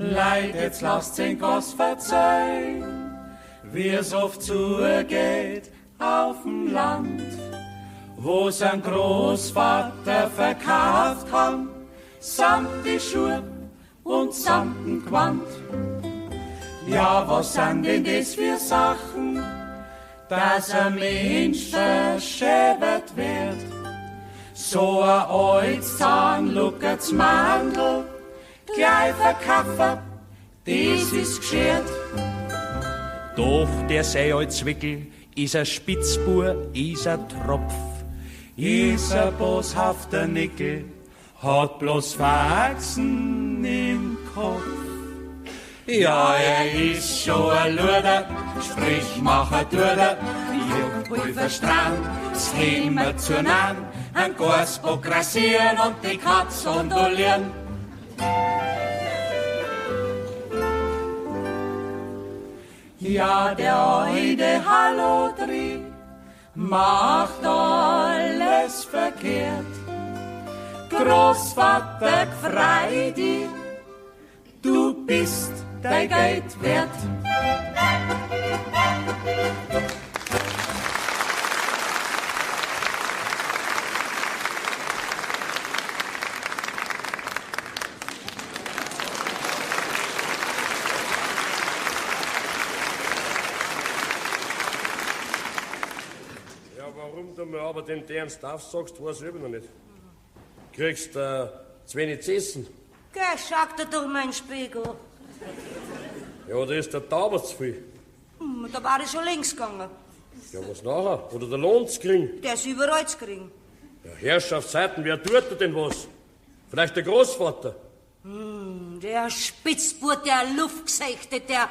Leid, jetzt lasst den Gott verzeihen, wie es oft zugeht auf dem Land, wo sein Großvater verkauft haben, samt die Schuhe und samt dem Gewand. Ja, was sind denn das für Sachen, dass ein Mensch verschäbert wird? So ein altes Zahnluckerts Mandel, gleich verkaufen, das ist geschert. Doch der sei als Zwickel, is ein Spitzbur, is ein Tropf, is ein boshafter Nickel, hat bloß Faxen im Kopf. Ja, ist schon ein Luder, sprich Macher Duder, Juckpulverstrand, das Thema zu nahen, ein Gasbock rasieren und die Katz ondulieren. Ja, der alte Hallodri macht alles verkehrt. Großvater, freu dich, du bist dein Geld wert. Warum du mir aber den Ernst aufsagst, weiß ich noch nicht. Kriegst zu wenig zu essen? Geh, schau dir durch meinen Spiegel. Ja, da ist der Tauber zu viel. Da war ich schon links gegangen. Ja, was nachher? Oder der Lohn zu kriegen? Der ist überall zu kriegen. Ja, Herrschaftszeiten, wer tut da denn was? Vielleicht der Großvater? Der Spitzburt, der Luftgesächte, der...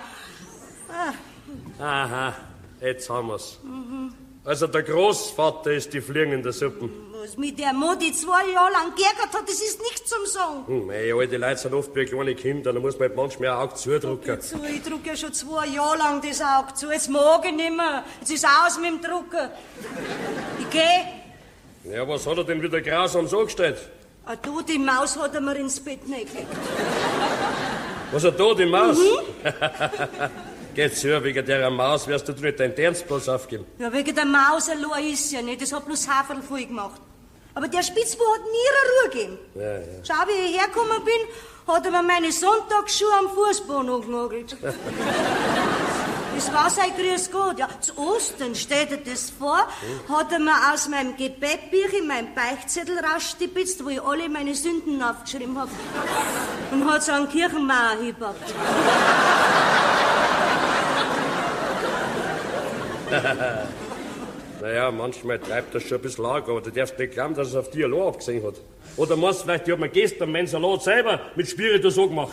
Aha, jetzt haben wir's. Also der Großvater ist die Fliegen in der Suppe. Was mit der Mutti 2 Jahre lang geärgert hat, das ist nichts zum Sagen. Mei, alte Leute sind oft wie kleine Kinder, da muss man halt manchmal ein Auge zudrücken. Ich drucke ja schon 2 Jahre lang das Auge zu, jetzt mag ich nicht mehr. Jetzt ist aus mit dem Drucken. Ich geh. Ja, was hat er denn wieder grausam so gestellt? Du, die Maus hat er mir ins Bett gelegt. Was hat da die Maus? Geht zu, wegen der Maus wirst du nicht deinen Ernstplatz aufgeben. Ja, wegen der Maus allein ist ja nicht, das hat bloß Haferl voll gemacht. Aber der Spitzbub hat nie eine Ruhe gegeben. Ja. Schau, wie ich hergekommen bin, hat er mir meine Sonntagsschuhe am Fußboden angenagelt. Das war sein Grüß Gott. Ja, zu Ostern, steht er das vor, hat er mir aus meinem Gebetbücher meinen Beichtzettel rausstibitzt, wo ich alle meine Sünden aufgeschrieben habe. Und hat so einen Kirchenmauer hingepackt. Naja, manchmal treibt das schon ein bisschen arg, aber du darfst nicht glauben, dass es auf die allein abgesehen hat. Oder meinst du vielleicht, die hat mir gestern meinen Salat selber mit Spiritus so gemacht?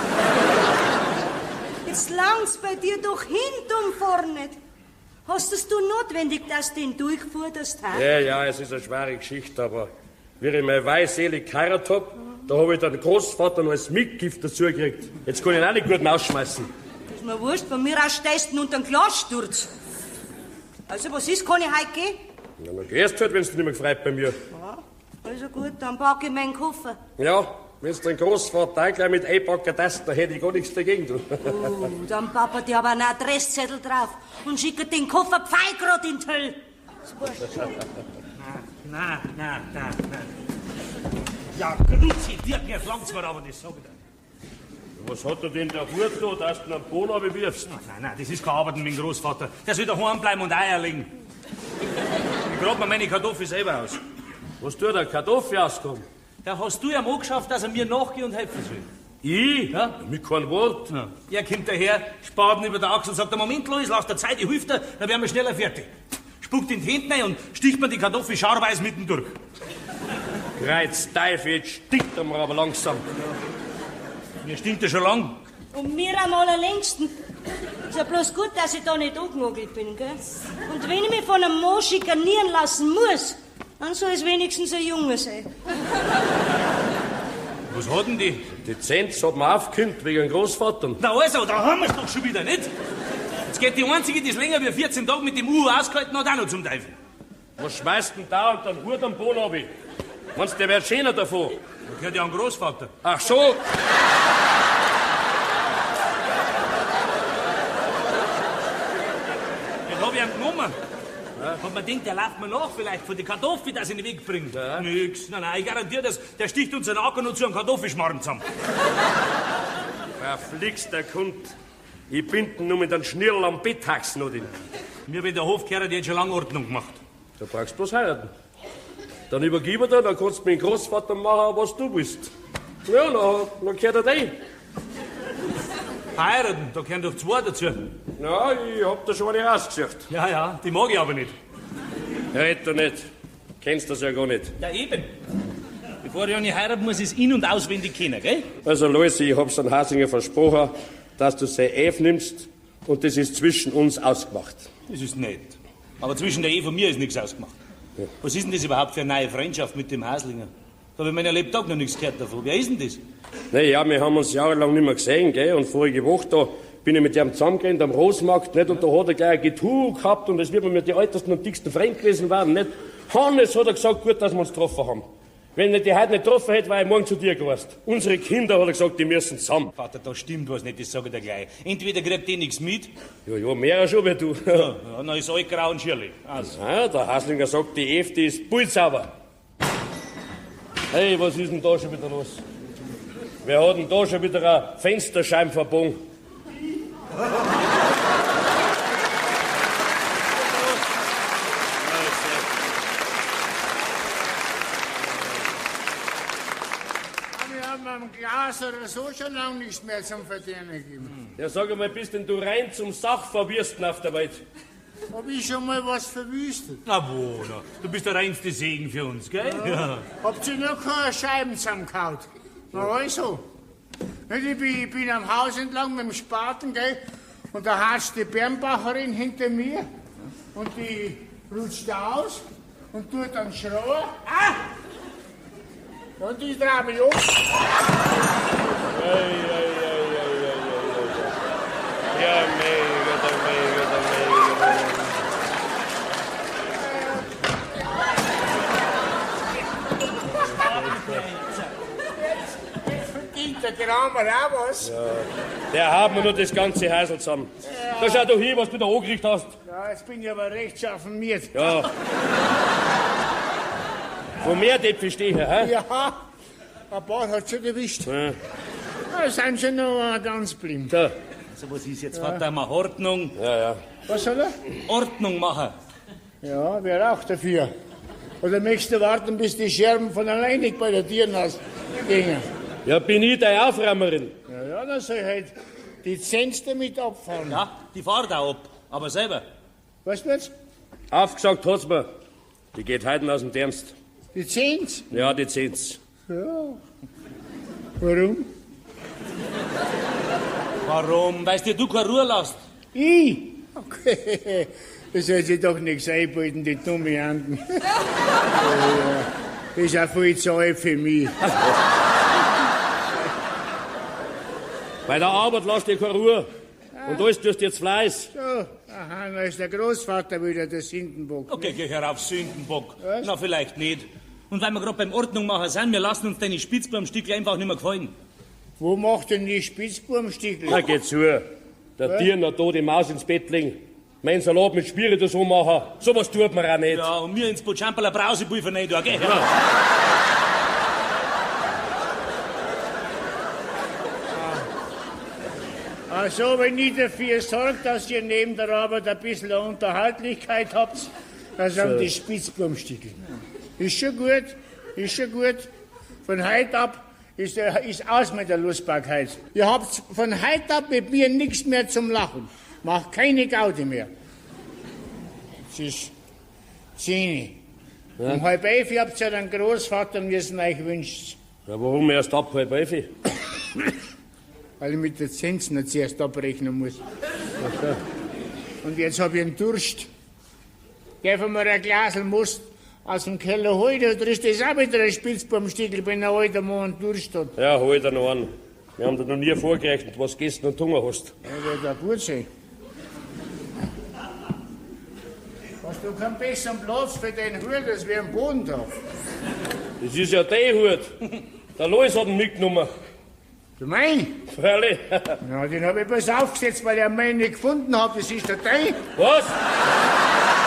Jetzt langt's bei dir doch hinten vorne. Hast es du notwendig, dass du ihn durchfuhrst, ha? Ja, es ist eine schwere Geschichte, aber wie ich meine weißselig geheiratet hab, da hab ich den Großvater noch als Mitgift dazu gekriegt. Jetzt kann ich ihn auch nicht gut rausschmeißen. Ist mir wurscht, bei mir aus stehst du unter den Glassturz. Also, was ist, kann ich heute gehen? Ja, dann gehst du halt, wenn du nicht mehr gefreut bei mir. Ja, also gut, dann packe ich meinen Koffer. Ja, wenn du den Großvater auch gleich mit einpacken darfst, dann hätte ich gar nichts dagegen tun. Dann papa die aber einen Adresszettel drauf und schickt den Koffer pfeigrad in die Hölle. Na. Ja, Grüezi, Dirk, mir flangt's mir aber, das sag ich dir. Was hat er denn der Hut da, dass du einen Bohnen abwirfst? Nein, das ist kein Arbeiten mit dem Großvater. Der soll daheim bleiben und Eier legen. Ich grab mir meine Kartoffeln selber aus. Was tut der Kartoffel auskommen? Da hast du ja mal geschafft, dass er mir nachgehen und helfen soll. Ich? Ja? Mit keinem Wort. Ja. Er kommt daher, spart ihn über der Achsel und sagt, Moment, Lois, lass der Zeit, ich hilf dir, dann werden wir schneller fertig. Spuckt in die Hände rein und sticht mir die Kartoffel scharweise mitten durch. Kreuz, Teufel, jetzt stinkt er mir aber langsam. Mir stinkt er schon lang. Und mir am allerlängsten. Ist ja bloß gut, dass ich da nicht angenagelt bin, gell? Und wenn ich mich von einem Mann schikanieren lassen muss, dann soll es wenigstens ein Junge sein. Was hat denn die? Die Zenz hat mir aufgekündigt wegen dem Großvater. Na also, da haben wir's doch schon wieder, nicht? Jetzt geht die Einzige, die es länger wie 14 Tage mit dem Uhu ausgehalten hat, auch noch zum Teufel. Was schmeißt denn da und dann Hut am Boden ab? Meinst du, der wird schöner davon? Da gehört ja ein Großvater. Ach so. gekommen. Ja. Hat man denkt, der läuft mir nach, vielleicht von den Kartoffeln, dass er in den Weg bringt. Ja. Nix. Nein, ich garantiere das. Der sticht uns einen Acker noch zu einem Kartoffelschmarrn zusammen. Verflixt der Kund. Ich bind nur mit einem Schnirl am Betthax noch den. Mir wird der Hofkehrer, die hat schon lange Ordnung gemacht. Da brauchst du bloß heiraten. Dann übergib dir, dann kannst du mit dem Großvater machen, was du willst. Ja, dann gehört er rein. Heiraten, da gehören doch zwei dazu. Ja, ich hab da schon eine rausgesucht. Ja, die mag ich aber nicht. Red doch nicht. Kennst das ja gar nicht. Ja, eben. Bevor ich eine heiraten muss, ich es in- und auswendig kennen, gell? Also, Lois, ich hab's an Hasinger versprochen, dass du sein Eve nimmst und das ist zwischen uns ausgemacht. Das ist nett. Aber zwischen der Ehe und mir ist nichts ausgemacht. Ja. Was ist denn das überhaupt für eine neue Freundschaft mit dem Haslinger? Da habe ich meinen Lebtag noch nichts gehört davon. Wer ist denn das? Naja, wir haben uns jahrelang nicht mehr gesehen, gell? Und vorige Woche da bin ich mit ihm zusammengerannt am Rosenmarkt, nicht? Und da hat er gleich ein Getue gehabt und es wird mir mit die ältesten und dicksten fremd gewesen werden, nicht? Hannes hat er gesagt, gut, dass wir uns getroffen haben. Wenn ich die heute nicht getroffen hätte, war ich morgen zu dir gewesen. Unsere Kinder, hat er gesagt, die müssen zusammen. Vater, da stimmt was nicht, das sage ich dir gleich. Entweder kriegt ihr nichts mit. Ja, mehr schon wie du. Ja, dann ist alles grau und schierlich. Also. Ja, der Haslinger sagt, die Eve, die ist pulsauber. Hey, was ist denn da schon wieder los? Wer hat denn da schon wieder eine Fensterscheibe verbogen? Wir haben am Glas oder so schon lange nichts mehr zum Verdienen gegeben. Ja, sag einmal, bist denn du rein zum Sachverwürsten auf der Welt? Hab ich schon mal was verwüstet? Na wo, na. Du bist der reinste Segen für uns, gell? Ja. Habt ihr noch keine Scheiben zusammengehauen? Na also. Ich bin am Haus entlang mit dem Spaten, gell? Und da hatscht die Bernbacherin hinter mir. Und die rutscht aus und tut dann schreien. Ah! Und ich drehe mich um. Ja, mega. Der Kramer auch was. Ja, der haben wir nur das ganze Häusl zusammen. Ja. Da schau doch hin, was du da angerichtet hast. Ja, jetzt bin ich aber rechtschaffen miert. Ja. Von mehr Däpfe stehe ich, hä? Ja, ein paar hat schon erwischt. Ja. Da sind schon noch ganz blind. So. Also was ist jetzt, Vater? Mal Ordnung. Ja. Was soll er? Ordnung machen. Ja, wer auch dafür. Oder möchtest du warten, bis die Scherben von alleine bei der Tiernass gingen? Ja, bin ich deine Aufräumerin. Ja, dann soll ich halt die Zens damit abfahren. Ja, die fahrt auch ab. Aber selber. Was wird's? Aufgesagt hat's mir. Die geht heute aus dem Dienst. Die Zens? Ja, die 10's. Ja. Warum? Warum? Weißt du keine Ruhe lässt? Ich? Okay. Das soll sich doch nichts einbilden, die dumme Anden. Ja. Das ist auch viel zu alt für mich. Bei der Arbeit lasst ihr keine Ruhe. Und alles tust du jetzt Fleiß. So, aha, da ist der Großvater wieder der Sündenbock. Okay, geh herauf, Sündenbock. Was? Na, vielleicht nicht. Und weil wir gerade beim Ordnung machen sind, wir lassen uns deine Spitzbaumstücke einfach nicht mehr gefallen. Wo macht denn die Spitzburmstiegel? Na, geh zu. Der Tier noch da die Maus ins Bett legen. Mein Salat mit Spiritus machen. Sowas tut man auch nicht. Ja, und mir ins Butschamperler Brausepulver nicht da, gell? Ja. Also, wenn ich dafür sorge, dass ihr neben der Arbeit ein bisschen Unterhaltlichkeit habt, dann sind die Spitzburmstiegel. Ist schon gut, ist schon gut. Von heute ab ist aus mit der Lustbarkeit. Ihr habt von heute ab mit mir nichts mehr zum Lachen. Macht keine Gaudi mehr. Es ist 10. Ja. Um 10:30 habt ihr den Großvater müssen euch wünschen. Ja, warum erst ab 10:30? Weil ich mit der Zins noch zuerst abrechnen muss. Okay. Und jetzt hab ich einen Durst. Gib mir ein Glasl Most aus dem Keller holen, da ist das auch wieder ein Spitzbaumstiegel, wenn ein alter Mann Durst hat. Ja, hol dir noch einen. Wir haben dir noch nie vorgerechnet, was gestern und Hunger hast. Ja, wird auch gut sein. Hast du keinen besseren Platz für den Hut, als wir am Boden drauf? Das ist ja dein Hut. Der Lois hat ihn mitgenommen. Du mein? Freilich. Ja, den hab ich bloß aufgesetzt, weil ich meinen nicht gefunden hab. Das ist der dein. Was?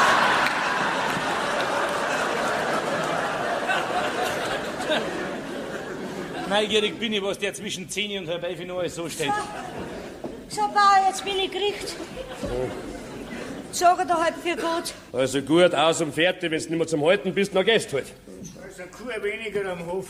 Neugierig bin ich, was der zwischen 10 und halb 11 noch alles so steht. So, Bauer, jetzt bin ich gekriegt. Sag da halt für gut. Also gut, aus und fertig, wenn du nicht mehr zum Halten bist, dann gehst halt. Da ist eine Kuh weniger am Hof.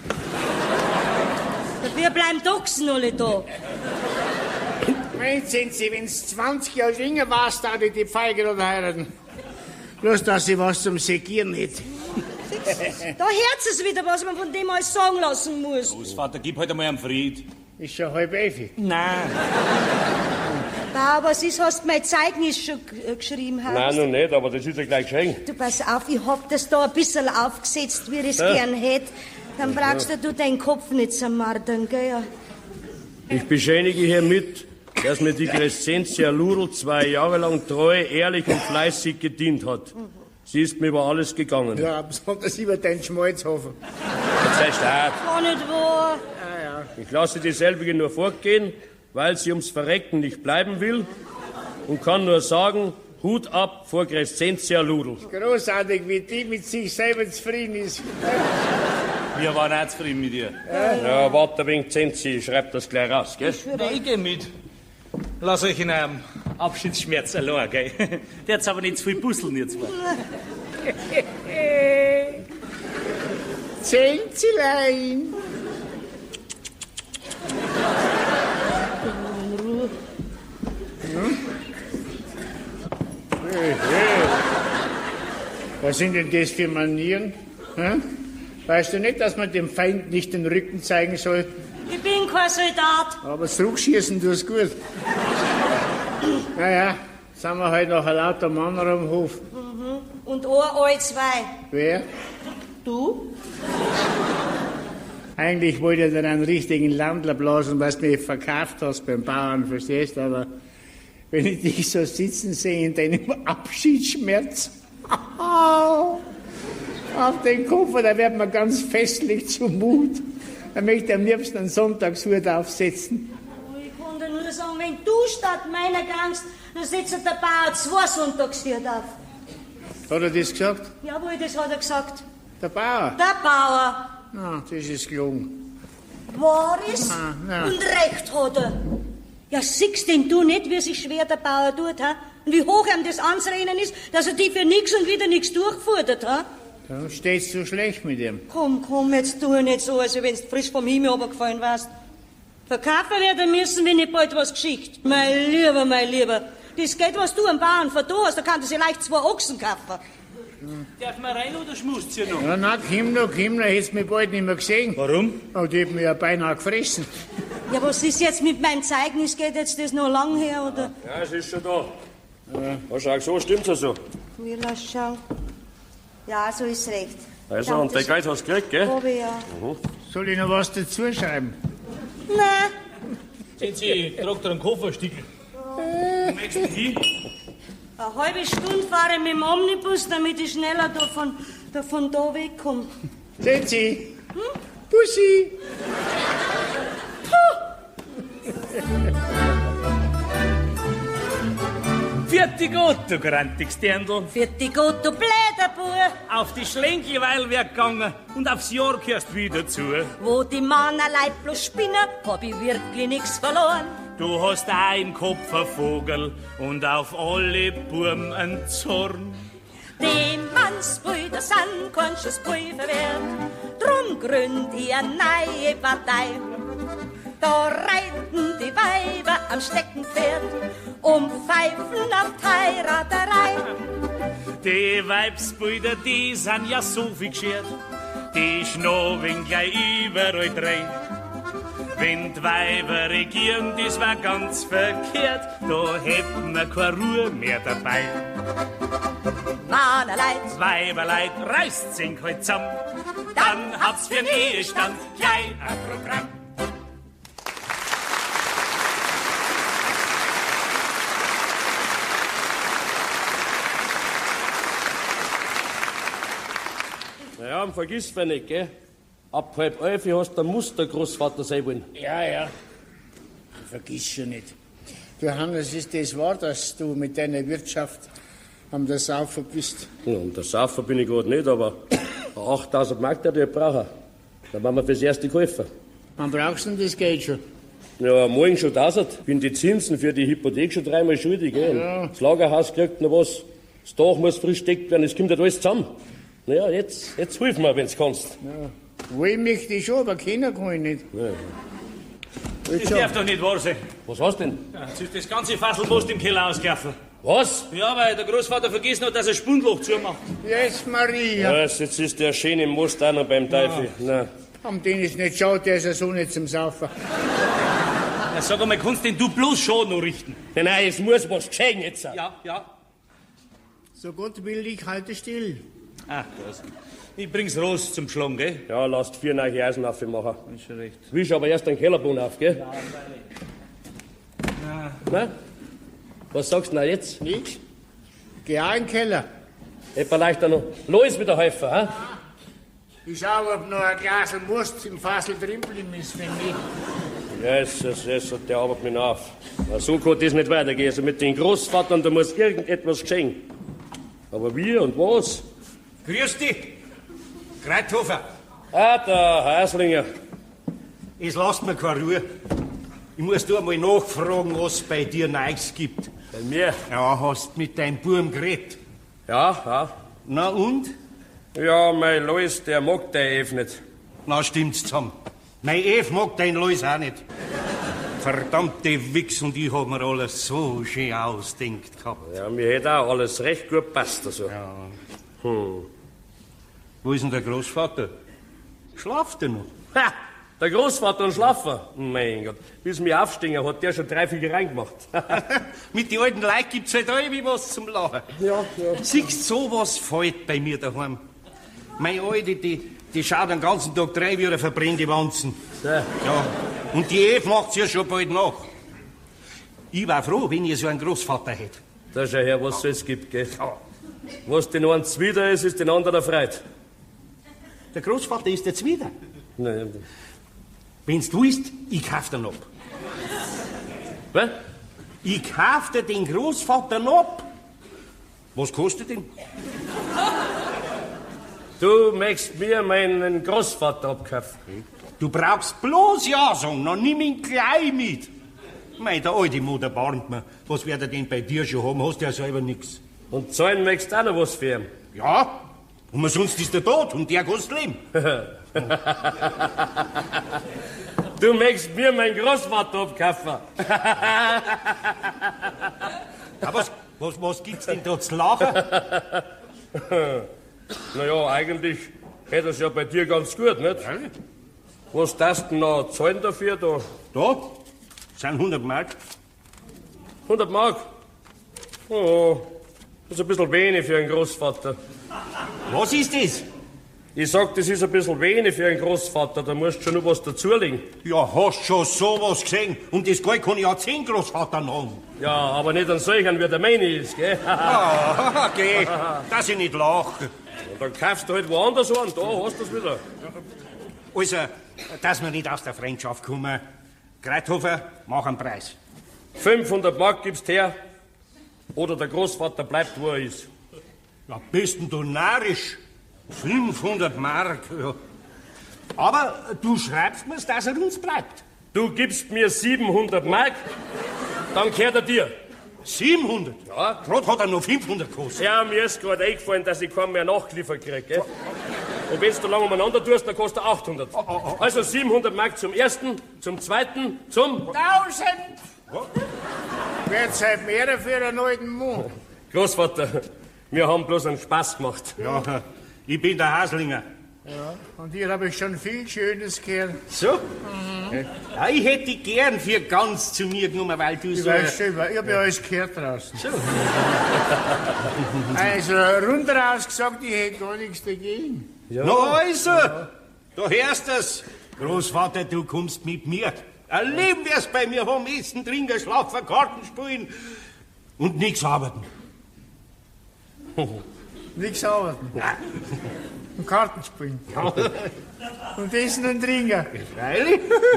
Wir bleiben Doxen alle da. Mein Sie, wenn du 20 Jahre jünger warst, da die Feige oder heiraten. Bloß, dass ich was zum Segieren hätte. Da hört es wieder, was man von dem alles sagen lassen muss. Großvater, gib halt einmal einen Fried. Ist schon 10:30. Nein. Bauer, was ist, hast du mein Zeugnis schon geschrieben? Hast? Nein, noch nicht, aber das ist ja gleich geschenkt. Du, pass auf, ich hab das da ein bisschen aufgesetzt, wie ich es gern hätte. Dann brauchst du deinen Kopf nicht zermartern, gell? Ich bescheinige hiermit, dass mir die Crescentia Ludl 2 Jahre lang treu, ehrlich und fleißig gedient hat. Sie ist mir über alles gegangen. Ja, besonders über deinen Schmalzhofen. Sei stark. War nicht wahr. Ich lasse dieselbige nur fortgehen, weil sie ums Verrecken nicht bleiben will und kann nur sagen, Hut ab vor Crescentia Ludl. Großartig, wie die mit sich selber zufrieden ist. Wir waren auch zufrieden mit dir. Ja, warte ein wenig, Zenzi, schreib das gleich raus, gell? Nein, ich geh mit. Lass euch in einem Abschiedsschmerz allein, gell? Der hat's aber nicht zu viel Busseln jetzt mal. Zänzelein. Was sind denn das für Manieren? Hm? Weißt du nicht, dass man dem Feind nicht den Rücken zeigen soll? Ich bin kein Soldat. Aber zurückschießen tust gut. Naja, sind wir halt noch ein lauter Mann am Hof. Und alle zwei. Wer? Du? Eigentlich wollte ich dir einen richtigen Landler blasen, was du mich verkauft hast beim Bauern, verstehst? Aber wenn ich dich so sitzen sehe in deinem Abschiedsschmerz auf den Koffer, da wird mir ganz festlich zumut. Da möchte ich am liebsten einen Sonntagshut aufsetzen. Ich kann dir nur sagen, wenn du statt meiner gangst, dann setzt der Bauer 2 Sonntagshüte auf. Hat er das gesagt? Jawohl, das hat er gesagt. Der Bauer? Der Bauer. Na, das ist gelogen. Wahr ist ja. und recht hat er. Ja, siehst denn du nicht, wie sich schwer der Bauer tut, ha? Und wie hoch ihm das anzurechnen ist, dass er die für nix und wieder nix durchgefordert, ha? Da steht's so schlecht mit ihm. Komm, jetzt tu nicht so, als wenn du frisch vom Himmel runtergefallen warst. Verkaufen werden müssen, wenn nicht bald was geschickt. Mein Lieber. Das Geld, was du am Bauern vertan hast, da kann du sich leicht 2 Ochsen kaufen. Darf man rein oder schmust ihr noch? Ja, na, komm noch, hättest du mich bald nicht mehr gesehen. Warum? Oh, die hat mich ja beinahe gefressen. Ja, was ist jetzt mit meinem Zeugnis? Geht jetzt das noch lang her, oder? Ja, es ist schon da. Ja, schau, so stimmt's ja so. Wir lass schauen. Ja, so ist recht. Also, und dein Geld hast du gekriegt, gell? Hab ich ja. Soll ich noch was dazu schreiben? Nein. Sehen Sie, tragt dir einen Kofferstickel. Wo möchtest du hin? Eine halbe Stunde fahre ich mit dem Omnibus, damit ich schneller von da wegkomme. Sehen Sie? Bussi! Vierte Gott, du grantiges Dirndl. Vierte Gott, du bläder Bub. Auf die Schlenkelweil wär gegangen und aufs Jahr kehrst wieder zu. Wo die Mannerlei bloß spinnen, hab ich wirklich nix verloren. Du hast auch im Kopf ein Vogel und auf alle Burm ein Zorn. Die Mannsbrüder sind kein Schuss Pulver wert, drum gründ ich eine neue Partei. Da reiten die Weiber am Steckenpferd und pfeifen auf die Heiraterei. Die Weibsbrüder, die sind ja so viel geschert, die schnoben gleich überall drei. Wenn die Weiber regieren, das war ganz verkehrt, da hätten wir keine Ruhe mehr dabei. Mannerleid, Weiberleid, reißt sich halt zusammen, dann habt's für den Ehestand gleich ein Programm. Ja, und vergiss mir nicht, gell? Ab 10:30 hast du ein Mustergroßvater sein wollen. Ja. Vergiss schon nicht. Du, Hannes, ist das wahr, dass du mit deiner Wirtschaft am der Saufer bist? Ja, und der Saufer bin ich gerade nicht, aber 8000 Mark, der ich brauchen. Dann machen wir fürs Erste geholfen. Wann brauchst du denn das Geld schon? Ja, morgen schon 1000. Bin die Zinsen für die Hypothek schon 3-mal schuldig, gell? Ja. Das Lagerhaus kriegt noch was. Das Dach muss frisch gedeckt werden, es kommt halt alles zusammen. Naja, jetzt hilf mir, wenn's kannst. Ja. Wollen möchte ich schon, aber keiner kann ich nicht. Ja. Das darf doch nicht wahr sein. Was hast du denn? Ja, jetzt ist das ganze Fasselpost im Keller ausgelaufen. Was? Ja, weil der Großvater vergessen hat, dass er Spundloch zumacht. Jetzt, Maria. Was, jetzt ist der schöne Most auch noch beim Teufel. Na. Am den ist nicht schade, der ist ja so nicht zum Saufen. Ja, sag einmal, kannst denn du bloß Schaden noch richten? Nein, es muss was geschehen jetzt. Ja. So Gott will, ich halte still. Ach, das. Ich bring's raus zum Schlagen, gell? Ja, lasst 4 neue Eisen aufmachen. Ist schon recht. Wisch aber erst den Kellerboden auf, gell? Ja, Na? Was sagst du denn jetzt? Nix. Geh auch in den Keller. Etwa leichter noch Lois wieder helfen, hä? Ich schau, ob noch ein Glas Wurst im Fassel drin bleiben ist, wenn nicht. Jesus, der arbeitet mich auf. Na, so kann das nicht weitergehen. Also mit den Großvatern, da muss irgendetwas geschehen. Aber wie und was? Grüß dich, Greithofer. Ah, der Häuslinger. Es lasst mir keine Ruhe. Ich muss da mal nachfragen, was bei dir Neues gibt. Bei mir? Ja, hast mit deinem Buben geredet. Ja. Na und? Ja, mein Lois, der mag der Eve nicht. Na, stimmt's zusammen. Mein Eve mag dein Lois auch nicht. Verdammte Wichs, und ich hab mir alles so schön ausdenkt gehabt. Ja, mir hätte auch alles recht gut passt. Also. Ja. Wo ist denn der Großvater? Schlaft er noch? Ha! Der Großvater und Schlafen. Mein Gott, bis mir aufstehen hat der schon 3 Fliege reingemacht. Mit den alten Leuten gibt's halt irgendwie was zum Lachen. Ja. Siehst, sowas fällt bei mir daheim. Meine Alte, die schaut den ganzen Tag rein wie eine verbrennte Wanzen. Ja. Ja. Und die Eve macht's ja schon bald nach. Ich war froh, wenn ihr so einen Großvater hättet. Da schau her, was es gibt, gell? Was den einen zwider ist den anderen erfreut. Der Großvater ist jetzt wieder. Nein. Wenn's du isst, ich kauf den ab. Was? Ich kauf dir den Großvater ab. Was kostet den? Du möchtest mir meinen Großvater abkaufen. Du brauchst bloß ja sagen, dann nimm ihn gleich mit. Mei, der alte Mutter warnt mir. Was wird er denn bei dir schon haben? Hast ja selber nix. Und zahlen möchtest du auch noch was für ihn. Ja, und sonst ist er tot und der kannst leben. Du möchtest mir meinen Großvater abkaufen. Aber was gibt's denn da zu lachen? Naja, eigentlich hätte es ja bei dir ganz gut, nicht? Was darfst du noch zahlen dafür? Da sind 100 Mark. 100 Mark? Oh, das ist ein bisschen wenig für einen Großvater. Was ist das? Ich sag, das ist ein bisschen wenig für einen Großvater, da musst du schon noch was dazulegen. Ja, hast schon sowas gesehen. Und das Geld kann ich auch 10 Großvatern haben. Ja, aber nicht an solchen, wie der meine ist, gell? Ah, geh, dass ich nicht lache. Und dann kaufst du halt woanders an, da hast du es wieder. Also, dass wir nicht aus der Freundschaft kommen. Greithofer, mach einen Preis. 500 Mark gibst her, oder der Großvater bleibt, wo er ist. Ja, bist denn du narrisch? 500 Mark, ja. Aber du schreibst mir's, dass er uns bleibt. Du gibst mir 700 Mark, dann gehört er dir. 700? Ja. Gerade hat er noch 500 gekostet. Ja, mir ist gerade eingefallen, dass ich keinen mehr nachgeliefert krieg, gell? Und wenn du lange umeinander tust, dann kostet er 800. Also 700 Mark zum ersten, zum zweiten, zum... 1000! Wird's halt mehr dafür einen alten Mann. Großvater, wir haben bloß einen Spaß gemacht. Ja, ich bin der Haslinger. Ja, und hier habe ich schon viel Schönes gehört. So? Ja, ich hätte dich gern für ganz zu mir genommen, weil du Ich so... weiß schon, ich habe ja alles gehört draußen. So. Also, runderaus gesagt, ich hätte gar nichts dagegen. Ja. Na also, du hörst es. Großvater, du kommst mit mir. Ein Leben wirst bei mir haben, essen, trinken, schlafen, Karten spielen und nichts arbeiten. Nichts arbeiten. Und Karten spielen. Und essen und trinken. Freilich?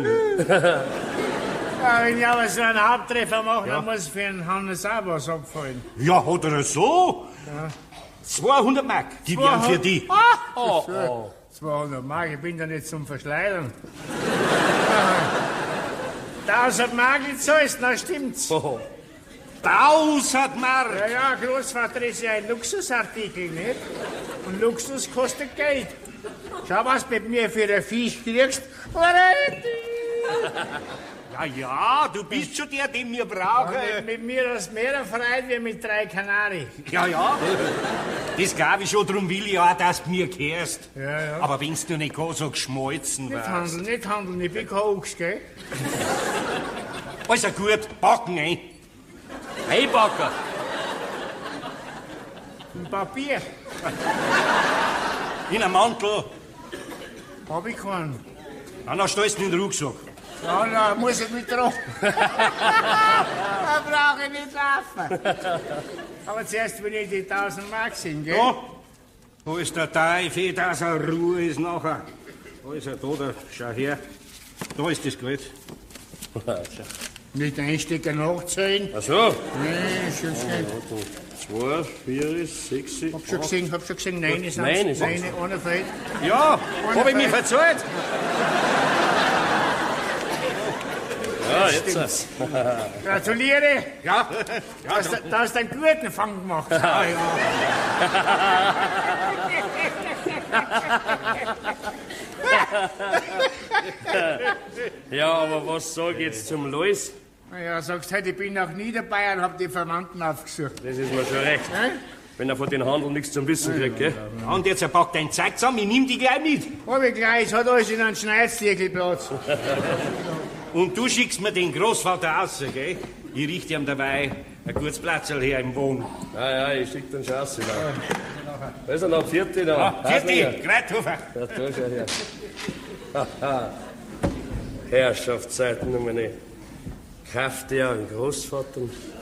Ja, wenn ich aber so einen Haupttreffer mache, dann muss für den Hannes auch was abfallen. Ja, hat er so? Ja. 200 Mark gib ich ihm für die. Oh. 200 Mark, ich bin da nicht zum Verschleudern. 1000 Mark zahlst, na stimmt's. 1000 Mark! Ja, Großvater, ist ja ein Luxusartikel, nicht? Und Luxus kostet Geld. Schau, was du mit mir für ein Viech kriegst. Ja, du bist schon der, den wir brauchen. Mit mir das mehr freut wie mit 3 Kanari. Ja. Das glaube ich schon, darum will ich auch, dass du mir kehrst. Ja. Aber wenn's du nicht so geschmolzen wärst. Nicht handeln, ich bin kein Ochs, gell? Also gut, backen ein. Einbacker. Ein Papier. In einem Mantel. Hab ich keinen. Dann stellst du in den Rucksack. Ja, da muss ich mit drauf. Da brauche ich nicht laufen. Aber zuerst will ich die 1000 Mark sehen, gell? Ja, wo ist der Teufel, dass er Ruhe ist nachher? Wo ist er da? Schau her. Da ist das Geld. Nicht einstecken, nachzählen. Ach so. Nee, schon schnell. 2, 4, 6, 7. Hab schon gesehen, nein ist Nein ist Nein, ohne Feld. Ja, hab ich mich verzahlt? Ja, jetzt. Gratuliere. Ja. Da hast du einen guten Fang gemacht. Ja. Ja, aber was sag ich jetzt zum Lois? Ja, sagst halt, ich bin nach Niederbayern, hab die Verwandten aufgesucht. Das ist mir schon recht. Wenn er von den Handel nichts zum Wissen kriegt, gell? Ja, und jetzt pack dein Zeug zusammen, ich nehm die gleich mit. Hab ich gleich, es hat alles in einem Schneidstierkelplatz. Und du schickst mir den Großvater raus, gell? Ich richte ihm dabei ein gutes Platzl her im Wohn. Ja, ich schick den Schaß wieder. Da ist er noch, 4. da. Vierte, Greithofer. Ja, da schau her. Haha. Herrschaftszeiten, nur meine Kräfte und Großvater.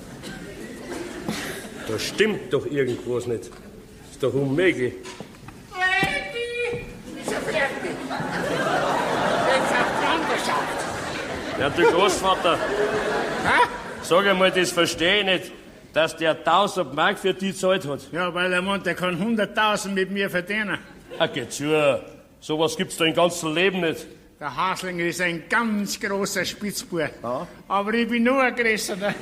Da stimmt doch irgendwas nicht. Ist doch unmöglich. Ready! Ist er fertig? Jetzt auf die Landerschaft. Ja, du Großvater, sag einmal, das verstehe ich nicht, dass der 1000 Mark für die Zeit hat. Ja, weil er meint, er kann 100.000 mit mir verdienen. Ah, geh zu. Sowas gibt's da im ganzen Leben nicht. Der Haslinger ist ein ganz großer Spitzbub. Ja. Aber ich bin nur ein größerer.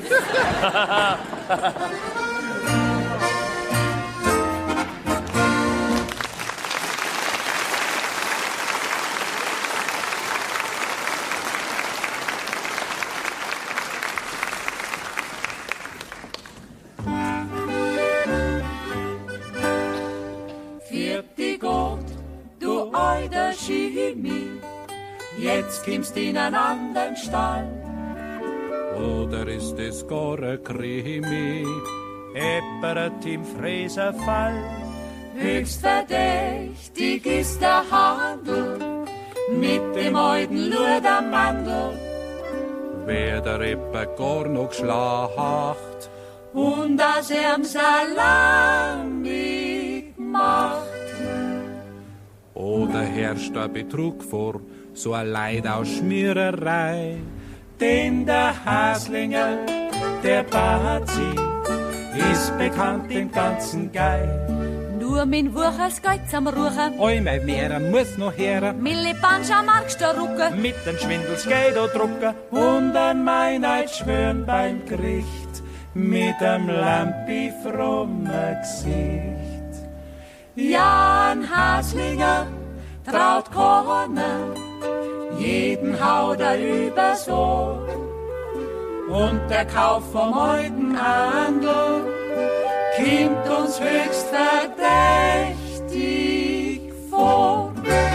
Vierte Gott, du alter Chemie, jetzt kommst in einen anderen Stall. Oder ist es gar ein Krimi? Eppert im Fräserfall. Höchst verdächtig ist der Handel mit dem alten Ludermandel. Wer der Repper gar noch schlacht. Und dass er'm Salami macht. Oder herrscht ein Betrug vor, so ein Leid aus Schmiererei. Denn der Haslinger, der Bazi, ist bekannt im ganzen Gei. Nur mein Wuchers geht's am Ruchen. Oi, mein Vera muss noch her. Mille Panscha magst du rucken. Mit den Schwindelsgeld drucken und an Meinheit schwören beim Gericht. Mit dem Lampi frommer Gesicht. Jan Haslinger traut keiner, jeden haut er übers Ohr. Und der Kauf vom alten Handel kommt uns höchst verdächtig vor.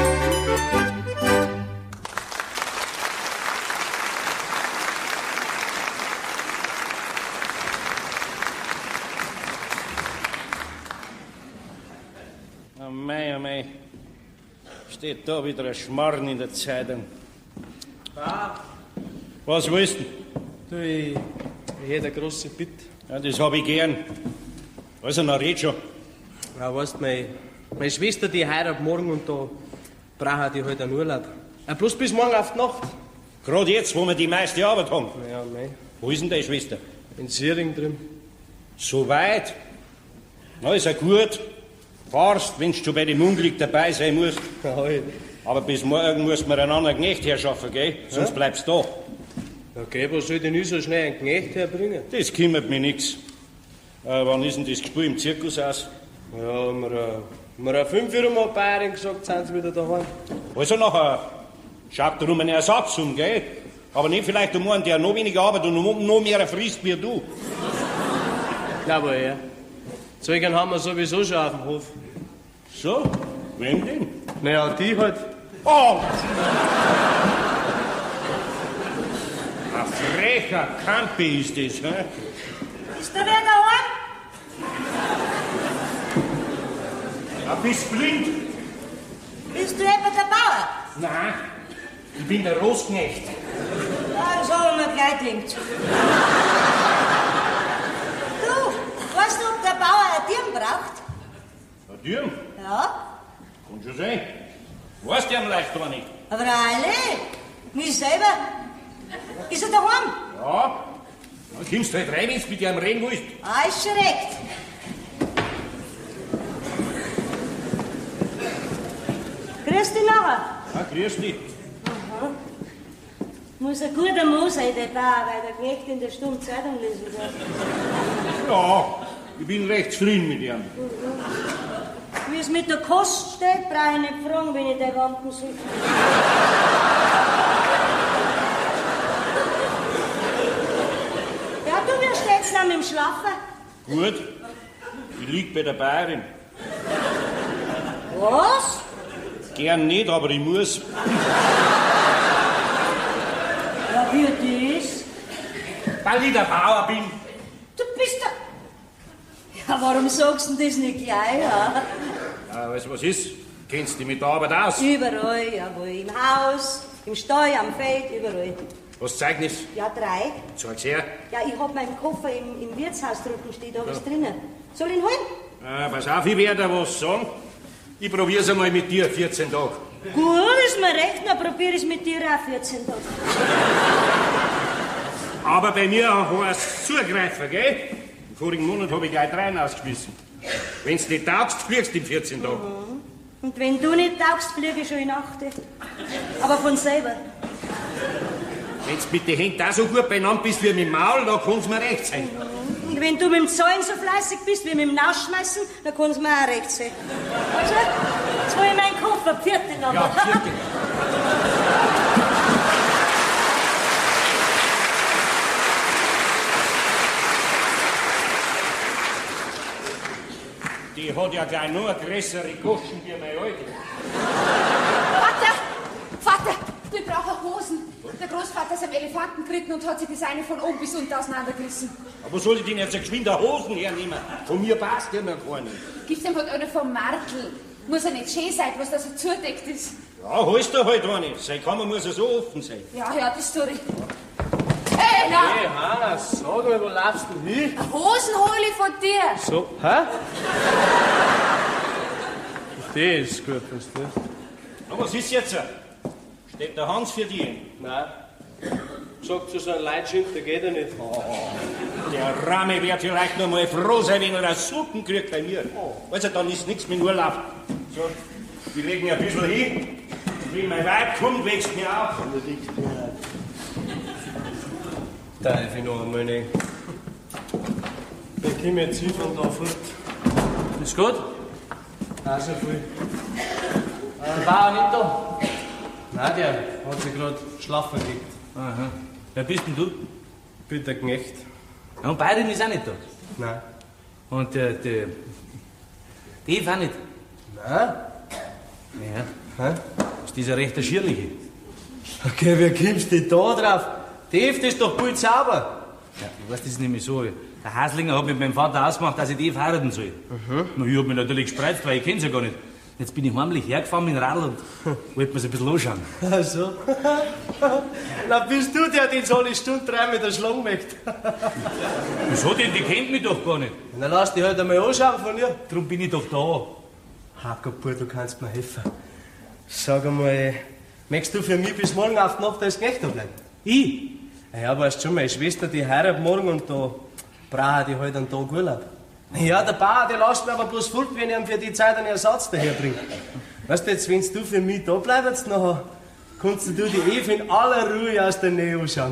Oh mei. Steht da wieder ein Schmarrn in der Zeitung. Was willst du? Du, ich hätte eine große Bitte. Ja, das hab ich gern. Also, na red schon. Ja, weißt du, meine Schwester, die heiratet morgen und da braucht die halt einen Urlaub. Bloß bis morgen auf die Nacht. Gerade jetzt, wo wir die meiste Arbeit haben. Ja, mei. Wo ist denn deine Schwester? In Siering drin. So weit? Na, ist ja gut. Fahrst, wenn du schon bei dem Unglück dabei sein musst. Jawohl. Aber bis morgen muss man einen anderen Knecht herschaffen, gell? Sonst bleibst du da. Okay, was soll denn ich so schnell einen Knecht herbringen? Das kümmert mich nix. Wann ist denn das Gespiel im Zirkus aus? Ja, mir 5 Uhr mal Bayern gesagt, sind sie wieder daheim. Also nachher schaut darum einen Ersatz um, gell? Aber nicht vielleicht um einen, der noch weniger arbeitet und noch mehr frisst wie du. Jawohl, ja. Zeugen haben wir sowieso schon auf dem Hof. So? Wen denn? Naja, die halt. Oh! Ein frecher Kampi ist das, hä? Ist da wer daheim? Ja, bist blind? Bist du etwa der Bauer? Nein, ich bin der Rosknecht. Ja, das haben wir gleich gedacht. Du, weißt du, ob der Bauer ein Dirn braucht? Ein Dirn? Ja. Kann schon sein. Weißt du am leicht gar nicht? Aber alle, mich selber. Ist er daheim? Ja. Dann kommst du halt rein, wenn du mit ihm reden willst. Ah, ist schon recht. Grüß dich nachher. Ja, grüß dich. Aha. Muss ein guter Mann sein, der Bauer, weil der Knecht in der Stunde Zeitung lesen darf. Ja, ich bin recht zufrieden mit ihm. Wie es mit der Kost steht, brauche ich nicht fragen, wenn ich den Wampen suche. Ja, du, wie steht's denn mit dem Schlafen? Gut. Ich lieg bei der Bayerin. Was? Gern nicht, aber ich muss. Ja, wie das? Weil ich der Bauer bin. Du bist der... Ja, warum sagst du denn das nicht gleich, ja? Ja, weißt du, was ist? Kennst du dich mit der Arbeit aus? Überall, jawohl. Im Haus, im Stall, am Feld, überall. Was Zeugnis? Ja, 3. Zeig's her. Ja, ich hab meinen Koffer im Wirtshaus drücken, steht da was drinnen. Soll ich ihn holen? Pass auf, ich werde dir was sagen. Ich probier's einmal mit dir 14 Tage. Gut, ist mir recht, dann probier ich's mit dir auch 14 Tage. Aber bei mir heißt zugreifen, gell? Im vorigen Monat habe ich gleich 3 ausgeschmissen. Wenn's nicht taugst, fliegst du in 14 Tagen. Mhm. Und wenn du nicht taugst, fliege ich schon in 8. Aber von selber. Wenn's mit den Händen auch so gut beieinander bist wie mit dem Maul, dann kann's mir recht sein. Und wenn du mit dem Zahlen so fleißig bist wie mit dem Nausschmeißen, dann kann's mir auch recht sein. Also, jetzt hol ich meinen Koffer, Pfiate noch. Ja, Pfiate. Die hat ja gleich nur eine größere Goschen wie meine Alte. Vater, wir brauchen Hosen. Der Großvater ist am Elefanten geritten und hat sich das eine von oben bis unten auseinandergerissen. Aber soll ich denn jetzt geschwind Hosen hernehmen? Von mir passt ja noch keine. Gibt's dem halt eine vom Martel? Muss ja nicht schön sein, was da so zudeckt ist. Ja, holst du halt eine. Seine Kammer muss ja so offen sein. Ja, das tue ich. Hey, na! Hey, Hanna, sag mal, wo laufst du hin? Hosen hol ich von dir. So, hä? Das ist gut, was du. Na, was ist jetzt? Steht der Hans für dich? Nein. Sagt zu so einem Leitschild, der geht ja nicht. Oh, der Rame wird vielleicht noch mal froh sein, wenn er einen Suppen kriegt bei mir. Also, dann ist nichts mit Urlaub. So, ich leg mich ein bisschen hin. Wenn mein Weib kommt, wächst mir auf. Darf ich noch einmal nicht. Ich komme jetzt hin von da fort. Ist gut? Auch so viel. War er nicht da? Nein, der hat sich gerade schlafen gelegt. Aha. Wer bist denn du? Ich bin der Knecht. Ja, und Bayern ist auch nicht da. Nein. Und die Eva auch nicht. Nein? Ja. Hä? Ist dieser recht schierliche? Okay, wie kommst du da drauf? Die Eva ist doch gut sauber. Ja, du weißt, das ist nämlich so. Der Haslinger hat mit meinem Vater ausgemacht, dass ich die Eva heiraten soll. Na, ich hab mich natürlich gespreizt, weil ich kenne sie ja gar nicht. Jetzt bin ich heimlich hergefahren mit dem Radl und wollte mir's ein bisschen anschauen. Ach so. Na, bist du der, den so eine Stunde 3 mit der Schlange mögt? Wieso denn? Die kennt mich doch gar nicht. Na, lass dich halt einmal anschauen von ihr. Darum bin ich doch da. Hackerpur, du kannst mir helfen. Sag einmal, möchtest du für mich bis morgen auf die Nacht als Knecht da bleiben? Ich? Ja, weißt schon, meine Schwester, die heiratet morgen und da braucht die halt einen Tag Urlaub. Ja, der Bauer, der lässt mir aber bloß fort, wenn ich ihm für die Zeit einen Ersatz daherbringe. Weißt du, jetzt, wenn du für mich da bleibst, nachher kannst du die Eve in aller Ruhe aus der Nähe anschauen.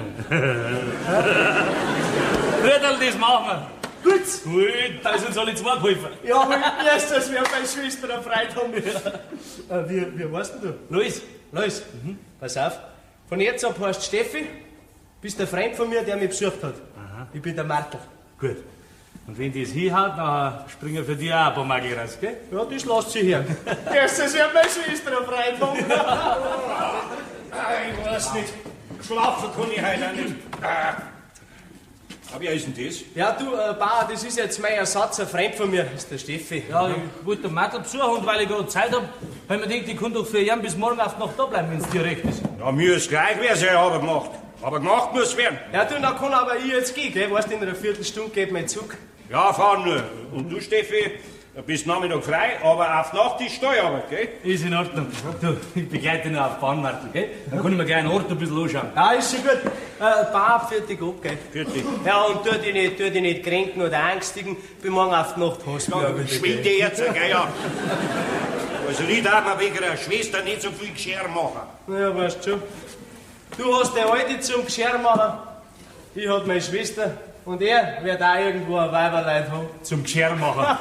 Brüderl, das machen wir. Gut. Gut, da ist uns alle zwei geholfen. Ja, aber erst, dass wir meine Schwester erfreut haben. Wie weißt du? Lois. Lois, pass auf. Von jetzt ab heißt Steffi, bist der Freund von mir, der mich besucht hat. Aha. Ich bin der Martel. Gut. Und wenn das hinhaut, dann springen für dich auch ein paar Magel raus, gell? Ja, das lässt sich hören. Erst, dass wir meine Schwester erfreut haben. Ich weiß nicht. Schlafen kann ich heute auch nicht. Aber wer ist denn das? Ja, du, Bauer, das ist jetzt mein Ersatz, ein Freund von mir, das ist der Steffi. Ja, ich wollte den Martel besuchen und weil ich gerade Zeit habe, weil mir denkt, ich kann doch für ihn bis morgen auf die Nacht da bleiben, wenn es dir recht ist. Ja, mir ist gleich, wer seine Arbeit macht. Aber gemacht muss werden. Ja, du, dann kann aber ich jetzt gehen, gell? Weißt du, in einer Viertelstunde geht mein Zug. Ja, fahr nur. Und du, Steffi, bist Nachmittag frei, aber auf Nacht ist Steuerarbeit, gell? Ist in Ordnung. Du, ich begleite dich noch auf die Bahn, Martel, gell? Dann kann ich mir gleich einen Ort ein bisschen anschauen. Ja, ist schon gut. Bauer, für dich ab, gell? Für dich. Ja, und tu dich nicht kränken oder ängstigen. Bin morgen auf die Nacht Hospital. Schwinde jetzt, gell, ja. Also, ich darf mir wegen der Schwester nicht so viel Geschirr machen. Ja, weißt schon. Du hast den Alte zum Geschirr machen, ich hab meine Schwester und er wird auch irgendwo ein Weiberleid haben. Zum Geschirr machen.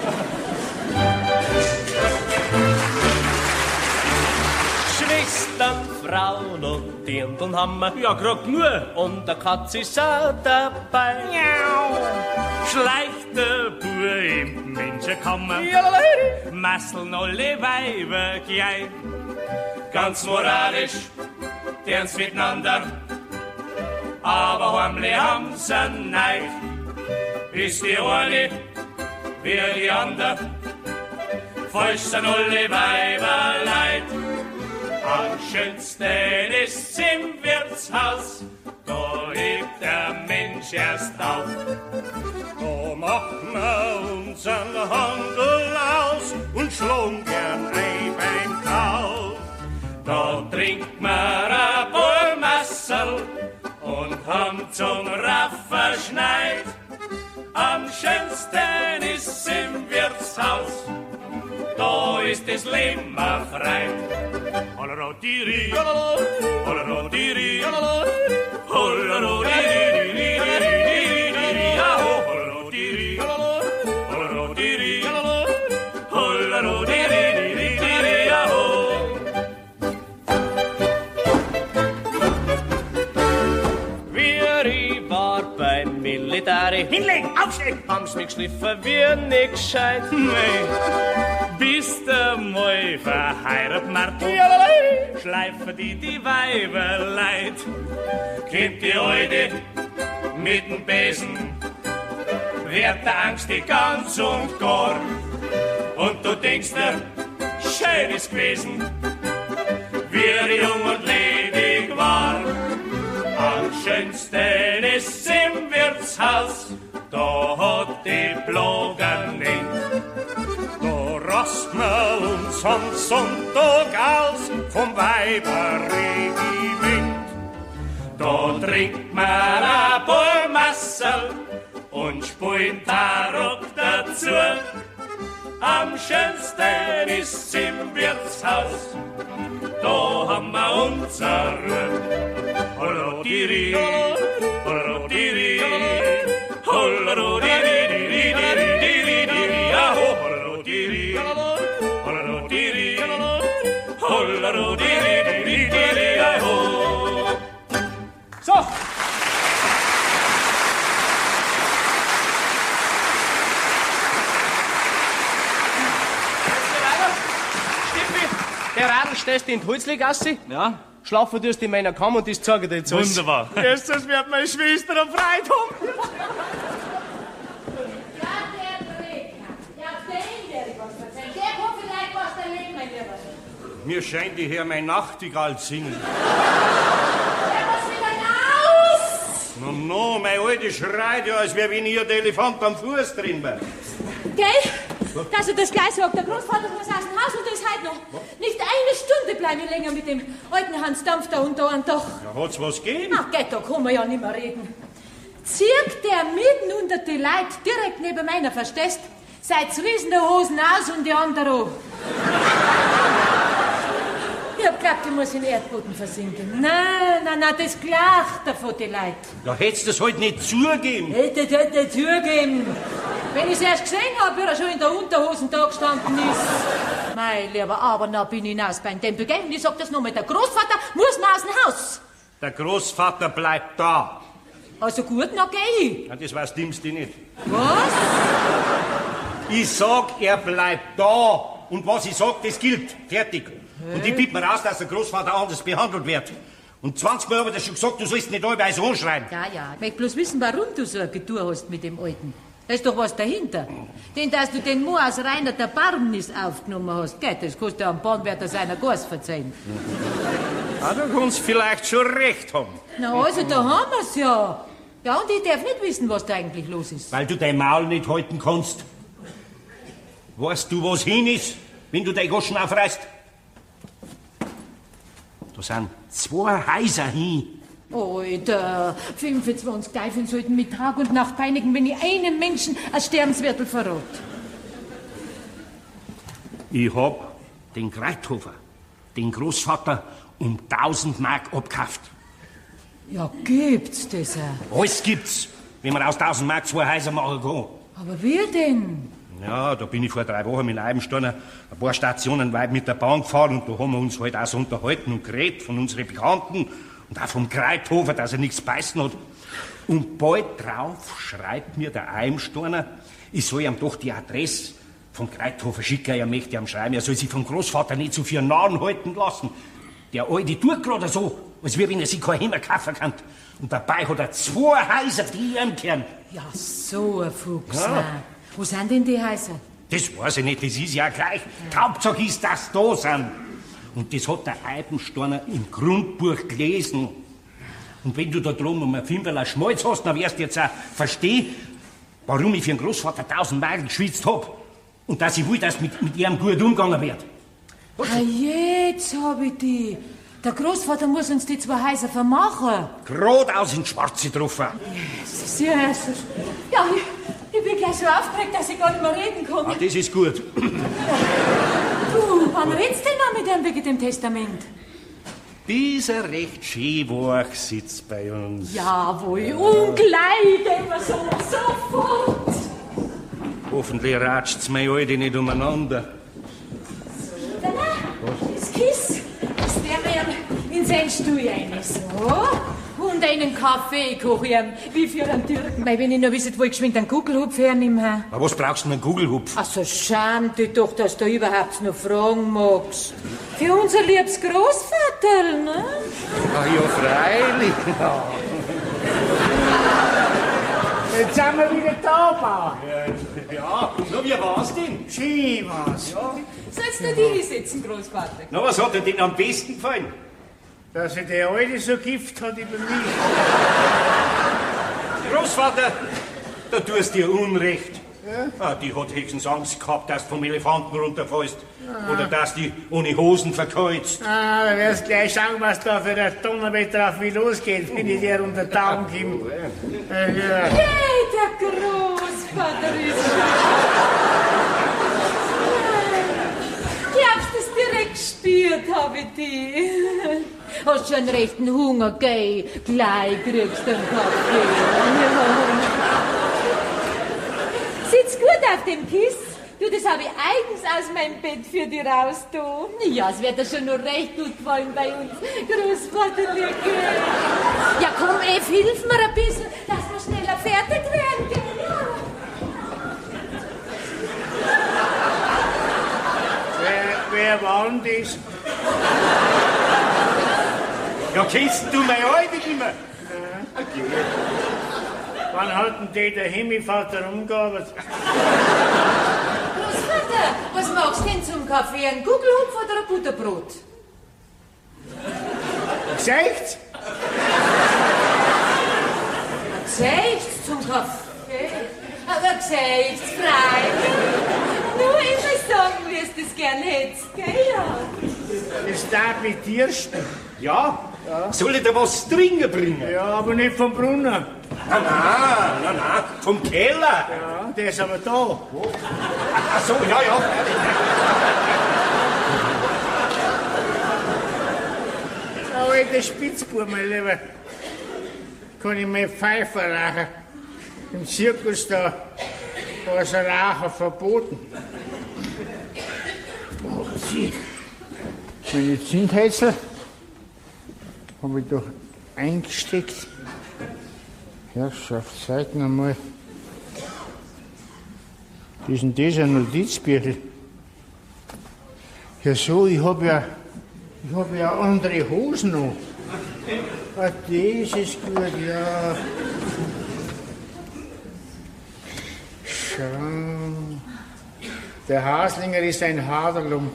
Schwestern, Frauen und Dirndln haben wir. Ja, grad nur. Und der Katz ist auch dabei. Miau. Schleicht der Bub im Menschenkammer. Masseln alle Weiber gleich. Ganz moralisch, dern's miteinander. Aber heimlich haben sie Neid. Ist die eine wie die andere. Falsch sind alle Weiber leid. Am schönsten ist's im Wirtshaus, da hebt der Mensch erst auf. Da machen wir unseren Handel aus und schlagen gern ein beim Kauf. Da trinkt man ein Bullmasserl und haben zum Raffer schneit. Am schönsten ist's im Wirtshaus, da ist das Leben frei. Hollerodiri, hollerodiri, hollerodiri, hollerodiri, hollerodiri, hollerodiri. Beim Militari. Hinlegen, aufstehen! Haben's mich geschliffen wie nix gescheit. Nee, bist du mal verheiratet, Martel? Schleifen die Weiber leid. Kommt die Alte mit dem Besen, wird der Angst die ganz und gar. Und du denkst dir, schön ist gewesen, wie er jung und ledig war. Am schönsten ist's im Wirtshaus, da hat die Blogen nicht. Da rast wir uns am Sonntag aus vom Weiberregiment. Da trinkt man ein Bullmasserl und spielt Tarock dazu. Am schönsten ist's im Wirtshaus, da haben wir unser Ruhe. Hollerodiri, hollerodiri, hollerodiri, hollerodiri, hollerodiri, hollerodiri. So! Steffi, der Radl stellst du in die Holzlegasse. Ja? Schlafen tust du in meiner Kammer und das zeige ich dir jetzt alles. Wunderbar. Erstens wird meine Schwester am Freit haben. Ja, der Träger. Ja, den werde ich was erzählen. Der kann vielleicht was erleben, mein Lieber. Mir scheint die Herr mein Nachtigall singen. Der muss wieder raus! No, mein Alte schreit ja, als wäre wenn ihr der Elefant am Fuß drin wäre. Gell? Dass er das gleich sagt. Der Großvater muss aus dem Haus und das heute noch. Nicht eine Stunde bleiben wir länger mit dem alten Hans Dampf da und da und doch. Ja, hat's was gegeben? Ach, geht, da kann man ja nicht mehr reden. zieht der mitten unter die Leute direkt neben meiner, verstehst? Seid riesen die Hosen aus und die anderen auch. Ich hab geglaubt, ich muss in den Erdboden versinken. Nein, das gelacht von den Leuten. Da hättest du es halt nicht zugeben. Hätte zugeben. Wenn ich es erst gesehen hab, wie er schon in der Unterhosen da gestanden ist. Mein Lieber, aber na bin ich hinaus beim Tempel, gell? Und ich sag das noch mal, der Großvater muss nach aus dem Haus. Der Großvater bleibt da. Also gut, na geh ich. Ja, das weißt du nicht. Was? Ich sag, er bleibt da. Und was ich sag, das gilt. Fertig. Und ich bitte mir raus, dass der Großvater anders behandelt wird. Und 20 Mal habe ich dir schon gesagt, du sollst nicht allweil so anschreien. Ja. Ich möchte bloß wissen, warum du so ein Getue hast mit dem Alten. Da ist doch was dahinter. Denn, dass du den Mo aus reiner Erbarmnis aufgenommen hast, gell, das kannst du am Bahnwärter seiner Gas verzeihen. Ja, du kannst vielleicht schon recht haben. Na also, da haben wir's ja. Ja, und ich darf nicht wissen, was da eigentlich los ist. Weil du dein Maul nicht halten kannst. Weißt du, was hin ist, wenn du dein Goschen aufreißt? Da sind 2 Häuser hin. Alter, 25 Teufel sollten mit Tag und Nacht peinigen, wenn ich einem Menschen ein Sterbensviertel verrate. Ich hab den Greithofer, den Großvater, um 1000 Mark abgekauft. Ja, gibt's das auch? Alles gibt's, wenn man aus 1000 Mark 2 Häuser machen kann. Aber wie denn? Ja, da bin ich vor 3 Wochen mit Eibensteiner ein paar Stationen weit mit der Bahn gefahren und da haben wir uns halt auch so unterhalten und geredet von unseren Bekannten und auch vom Greithofer, dass er nichts beißen hat. Und bald drauf schreibt mir der Eibensteiner, ich soll ihm doch die Adresse vom Greithofer schicken, er möchte ihm schreiben, er soll sich vom Großvater nicht so viel Narren halten lassen. Der Alte tut gerade so, als wenn er sich kein Hemmer kaufen kann. Und dabei hat er 2 Häuser, die ihm gehören. Ja, so ein Fuchs. Ja. Wo sind denn die Häuser? Das weiß ich nicht, das ist ja gleich. Die Hauptsache ist, dass sie da sind. Und das hat der Eibensteiner im Grundbuch gelesen. Und wenn du da drum um ein Fünferl Schmalz hast, dann wirst du jetzt auch verstehen, warum ich für den Großvater 1000 Mark geschwitzt hab. Und dass ich will, dass mit ihm gut umgegangen wird. Ah, jetzt hab ich die. Der Großvater muss uns die 2 Häuser vermachen. Geradeaus ins Schwarze getroffen. Jesus. Ja, ich bin gleich so aufgeregt, dass ich gar nicht mehr reden kann. Ah, das ist gut. Du, wann redst du denn noch mit ihm wegen dem Testament? Bis er recht schön wach sitzt bei uns. Jawohl, und gleich gehen wir so sofort. Hoffentlich ratscht's mir heute nicht umeinander. Das Kiss, das wäre mir in sein Stuhl rein. So. Und einen Kaffee koche ich wie für einen Türken. Weil wenn ich noch wisset, wo ich geschwind einen Kugelhupf hernehme. Aber was brauchst du denn einen Kugelhupf? Ach so, scham dich doch, dass du überhaupt noch fragen magst. Für unser liebes Großvater, ne? Ach ja, freilich. Jetzt sind wir wieder da, Bauer. Ja, na, wie war's denn? Schön war's. Ja. Sollst du dich hinsetzen, Großvater? Na, was hat dir denn am besten gefallen? Dass sich der Alte so Gift hat über mich. Großvater, da tust dir Unrecht. Ja? Ah, die hat höchstens Angst gehabt, dass du vom Elefanten runterfällst. Oder dass die ohne Hosen verkreuzt. Ah, da wirst gleich schauen, was da für der Donnerwetter auf mich losgeht, wenn ich dir unter die Augen komme. Ja. Hey, der Großvater ist schon. Ich hab's das direkt gespürt, hab ich die. Hast schon rechten Hunger, gell? Gleich kriegst du einen Kaffee. Sitz gut auf dem Kiss. Du, das habe ich eigens aus meinem Bett für dich rausgetan. Ja, es wird dir schon noch recht gut gefallen bei uns, Großvaterliche. Ja, komm, Ev, hilf mir ein bisschen, dass wir schneller fertig werden, gell? Wer war denn das? Ja, kennst du mein Alte nicht mehr? Okay. Wann hat denn der Himmelvater umgearbeitet? Großvater, was magst du denn zum Kaffee? Ein Kugelhupf oder ein Butterbrot? Gesagt? Gesagt zum Kaffee? Aber gesagt, frei. Nur immer sagen, wie du das gern hättest, gell? Ja. Das darf mit dir stimmen. Ja? Soll ich dir was trinken bringen? Ja, aber nicht vom Brunnen. Nein, vom Keller. Ja, der ist aber da. Ach so, ja. Aber in der Spitzbub, mein Lieber, kann ich mir Pfeife rauchen. Im Zirkus da war das Rauchen verboten. Meine Zündhölzer habe ich doch eingesteckt. Herrschaft, zeig noch mal. Das ist denn das, ein Notizbüchel? Ja so, ich hab ja andere Hosen noch. Ah, das ist gut, ja. Schau. Der Haslinger ist ein Haderlump.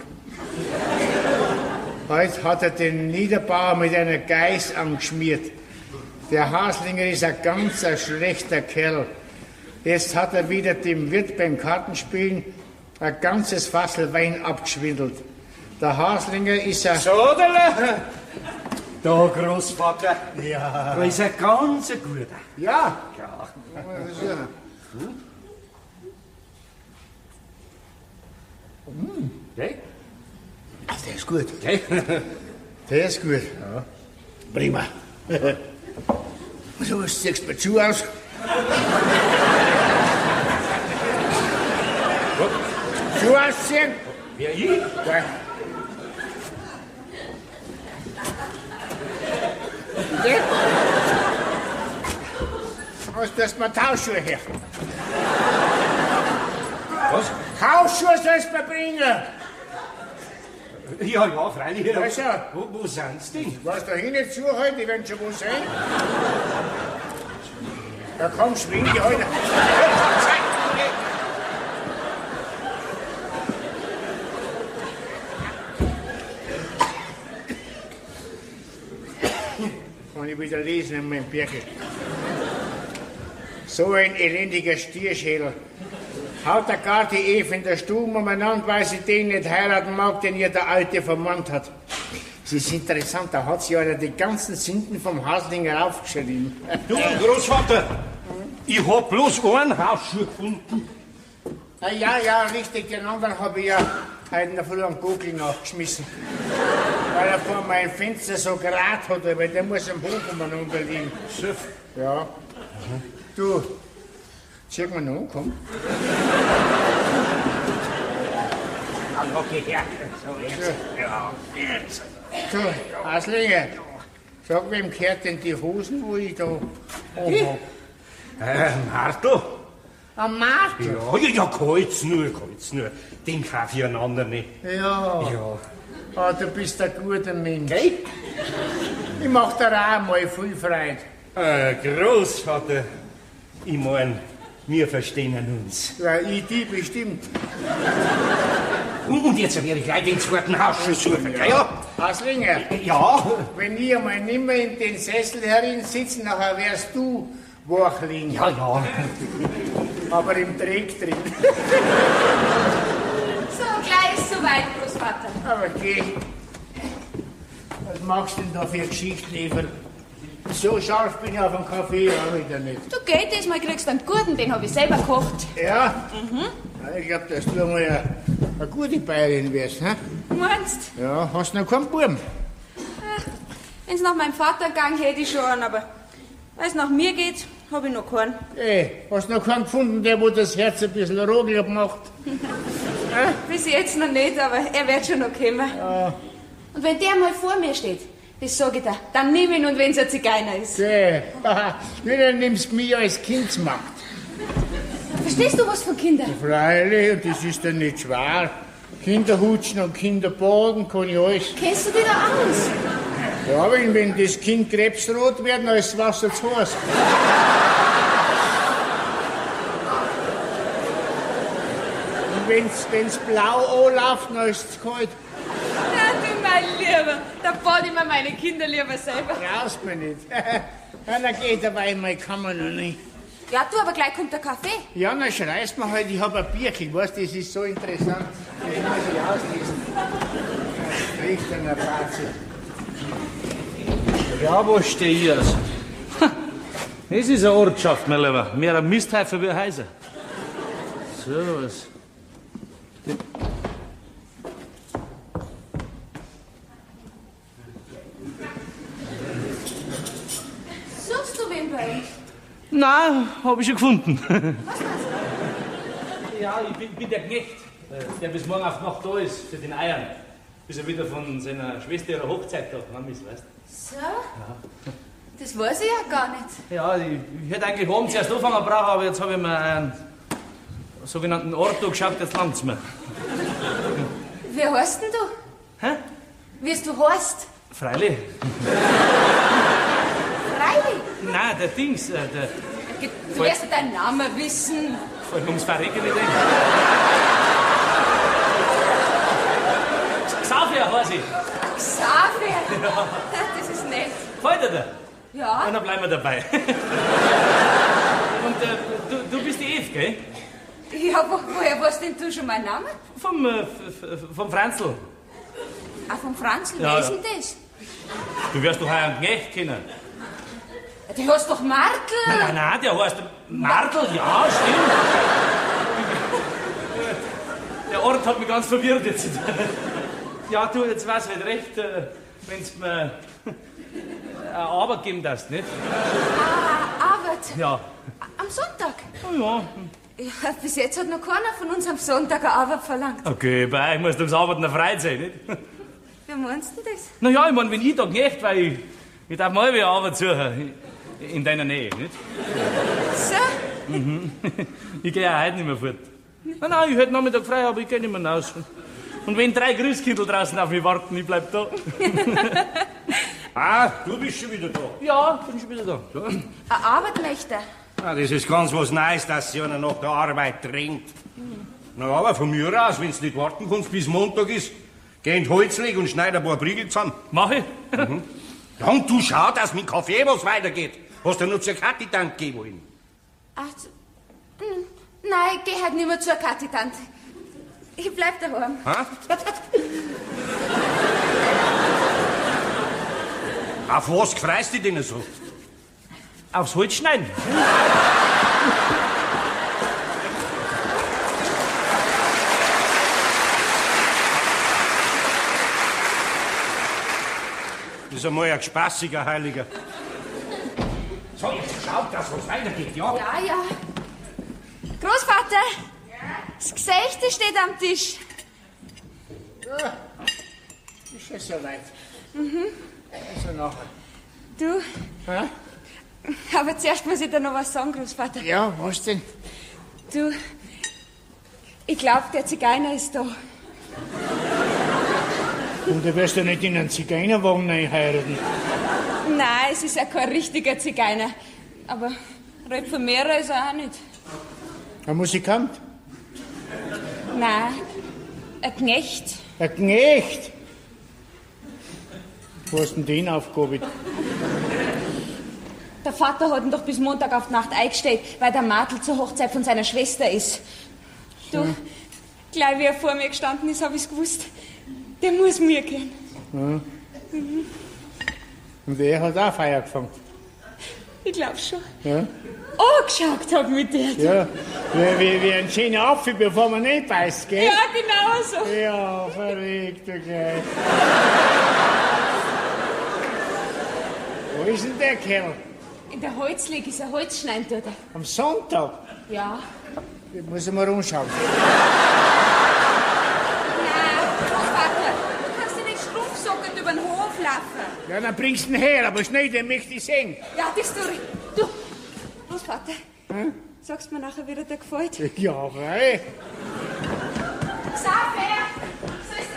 Heute hat er den Niederbauer mit einer Geiß angeschmiert. Der Haslinger ist ein ganz schlechter Kerl. Jetzt hat er wieder dem Wirt beim Kartenspielen ein ganzes Fassel Wein abgeschwindelt. Der Haslinger ist ein... Soderle! Da, Großvater. Ja. Da ist ein ganz guter. Ja. Ja. Okay. Ach, der ist gut. Okay. Der ist gut. Ja. Prima. So, was ziehst du mir zu aus? Zu ausziehen? Wer, ich? Ja. Ja. Was ist das mit Hausschuhe her? Was? Hausschuhe sollst du mir bringen. Ja, freilich. Also. Wo sind's denn? Was da hinten zuhalten, die werden schon wo sein. Da komm, schwing die heute. Kann ich wieder lesen in meinem Birkel. So ein elendiger Stierschädel. Haut der gar die Eve in der Stube umeinander, weil sie den nicht heiraten mag, den ihr der Alte vermannt hat. Das ist interessant, da hat sie ja die ganzen Sünden vom Haslinger aufgeschrieben. Du, Großvater, ich hab bloß einen Hausschuh gefunden. Ja, richtig, den anderen habe ich ja heute in der Früh am Gugel nachgeschmissen. Weil er vor meinem Fenster so gerad hat, aber der muss am Hof umeinander liegen. Ja. Du, zieh mal noch, komm. Okay, ja. So, jetzt. Ja, jetzt. So, Haslinger, sag, wem gehört denn die Hosen, wo ich da anhab? Martel. Am Martel? Ja, kalt's nur. Den kauf ich einander nicht. Ja. Ja. Ah, du bist ein guter Mensch. Gell? Ich mach dir auch mal viel Freude. Großvater, ich mein, wir verstehen uns. Ja, ich die bestimmt. Und jetzt werde ich gleich den zweiten Hausschuh suchen, ja? Haslinger, Ja? wenn ich einmal nimmer in den Sessel herin sitze, nachher wärst du wach liegen. Ja. Aber im Dreck drin. So, gleich ist soweit, Großvater. Aber geh. Was machst du denn da für Geschichten, Eva? So scharf bin ich auf den Kaffee auch wieder nicht. Du geh, diesmal kriegst du einen guten, den hab ich selber gekocht. Ja? Ja, ich glaub, dass du einmal eine gute Bayerin wärst, hä? Meinst? Ja, hast du noch keinen Buben? Wenn's nach meinem Vater gegangen, hätte ich schon einen, aber weil's nach mir geht, hab ich noch keinen. Hast du noch keinen gefunden, der wo das Herz ein bisschen rogelig macht? Bis jetzt noch nicht, aber er wird schon noch kommen. Ja. Und wenn der mal vor mir steht, das sag ich dir, dann nimm ihn und wenn's ein Zigeuner ist. Dann nimmst du mich als Kindsmagd. Verstehst du was von Kindern? Freilich, und das ist dann nicht schwer. Kinder hutschen und Kinder baden, kann ich alles. Kennst du dich da aus? Ja, wenn das Kind krebsrot wird, dann ist das Wasser zu heiß. Und wenn's blau anläuft, dann ist es kalt. Ja, du mein Lieber, da bad ich mir meine Kinder lieber selber. Brauchst mir nicht. Ja, dann geht aber einmal, kann man noch nicht. Ja, du, aber gleich kommt der Kaffee. Ja, dann schreist mir halt, ich hab ein Bierchen, weißt du, das ist so interessant. Das muss ich auslesen. Das riecht an der Bratsche. Ja, wo stehst Das ist eine Ortschaft, mein Lieber. Mehr ein Misthaufen wie ein Häuser. So was. Suchst du wen bei uns? Nein, hab ich schon gefunden. Was meinst du? Ja, ich bin der Knecht, der bis morgen auf Nacht da ist, für den Eiern. Bis er wieder von seiner Schwester ihrer Hochzeit da heim ist, weißt du? So? Ja. Das weiß ich ja gar nicht. Ja, ich hätte eigentlich abends erst anfangen brauchen, aber jetzt habe ich mir einen sogenannten Ort geschaut, jetzt langt's mir. Wie heißt denn du? Hä? Wie du heißt? Freilich. Freilich? Nein, der Dings, der... Du wirst ja deinen Namen wissen. Fällt ums Verrecken nicht ein. Xavier heißt ich. Xavier? Ja. Das ist nett. Gefällt dir der? Ja. Und dann bleiben wir dabei. Und du bist die Eve, gell? Ja, woher weißt denn du schon meinen Namen? Vom Franzl. Ah, vom Franzl? Ja, Wer ist ja. denn das? Du wirst doch einen Knecht kennen. Der heißt doch Martel. Nein, der heißt Martel, ja, stimmt. Der Ort hat mich ganz verwirrt jetzt. Ja, du, jetzt weiß ich halt recht, wenn's mir eine Arbeit geben darfst, nicht? Ah, Arbeit? Ja. Am Sonntag? Oh ja. Ja, bis jetzt hat noch keiner von uns am Sonntag eine Arbeit verlangt. Okay, bei euch muss das Arbeiten eine Freude sein, nicht? Wie meinst du das? Naja, ich meine, wenn ich da Knecht, weil ich darf mal wieder Arbeit suchen. In deiner Nähe, nicht? So? Mhm. Ich gehe ja heute nicht mehr fort. Nein, ich hätte Nachmittag frei, aber ich gehe nicht mehr raus. Und wenn 3 Grüßkindl draußen auf mich warten, ich bleib da. Ah, du bist schon wieder da. Ja, bin schon wieder da. Ja. Eine Arbeit möchte er. Ah, das ist ganz was Neues, dass sich einer nach der Arbeit drängt. Na, aber von mir aus, wenn du nicht warten kannst, bis Montag ist, geh in die Holzleg und schneid ein paar Briegel zusammen. Mach ich. Ja, und du schau, dass mit Kaffee was weitergeht. Hast du noch zur Kathi-Tante gehen wollen? Ach, nein, ich geh halt nicht mehr zur Kathi-Tante. Ich bleib daheim. Ha? Auf was freust du dich denn so? Aufs Holz schneiden. Das ist einmal ein spaßiger Heiliger. So, jetzt schaut, dass was weitergeht, ja? Ja, ja. Großvater! Ja? Das Gesicht steht am Tisch. Ja, ist ja soweit. Mhm. Also nachher. Du, Ja? aber zuerst muss ich dir noch was sagen, Großvater. Ja, was denn? Du, ich glaub, der Zigeuner ist da. Und du wirst ja nicht in einen Zigeunerwagen heiraten. Nein, es ist ja kein richtiger Zigeuner. Aber Reformierer ist er auch nicht. Ein Musikant? Nein, ein Knecht. Ein Knecht? Wo hast denn den aufgehoben? Der Vater hat ihn doch bis Montag auf die Nacht eingestellt, weil der Martel zur Hochzeit von seiner Schwester ist. Du, gleich wie er vor mir gestanden ist, hab ich's gewusst. Der muss mir gehen. Ja. Mhm. Und er hat auch Feier gefangen. Ich glaub schon. Ja, Angeschaut hab mit der. ja. Wie ein schöner Apfel, bevor man nicht beißt, gell? Ja, genau so. Ja, verrückt, du gleich. Wo ist denn der Kerl? In der Holzleg ist ein Holzschneiden dort. Am Sonntag? Ja. Ich muss mal rumschauen. Großvater, du kannst ja nicht strumpfsockend über den Hof laufen. Ja, dann bringst du ihn her, aber schnell, den möchte ich sehen. Ja, das tue ich. Du, Großvater, sagst mir nachher, wie dir der gefällt? Ja, frei. Xaver, sollst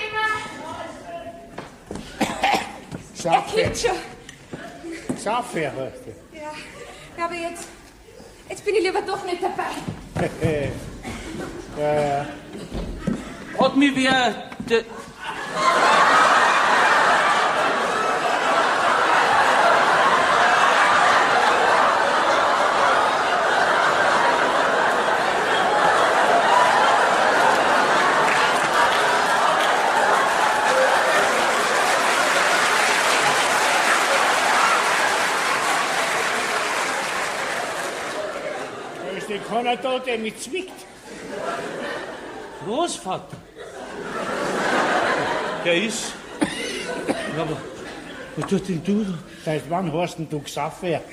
reinkommen? Er kommt schon. Safer heißt er. Ja, aber jetzt bin ich lieber doch nicht dabei. Ja. Hat mich wer... wie kann er da, der mich zwickt? Großvater. Der ist. Ja, aber was tust denn du da? Seit wann hast denn du gesoffen? Ja,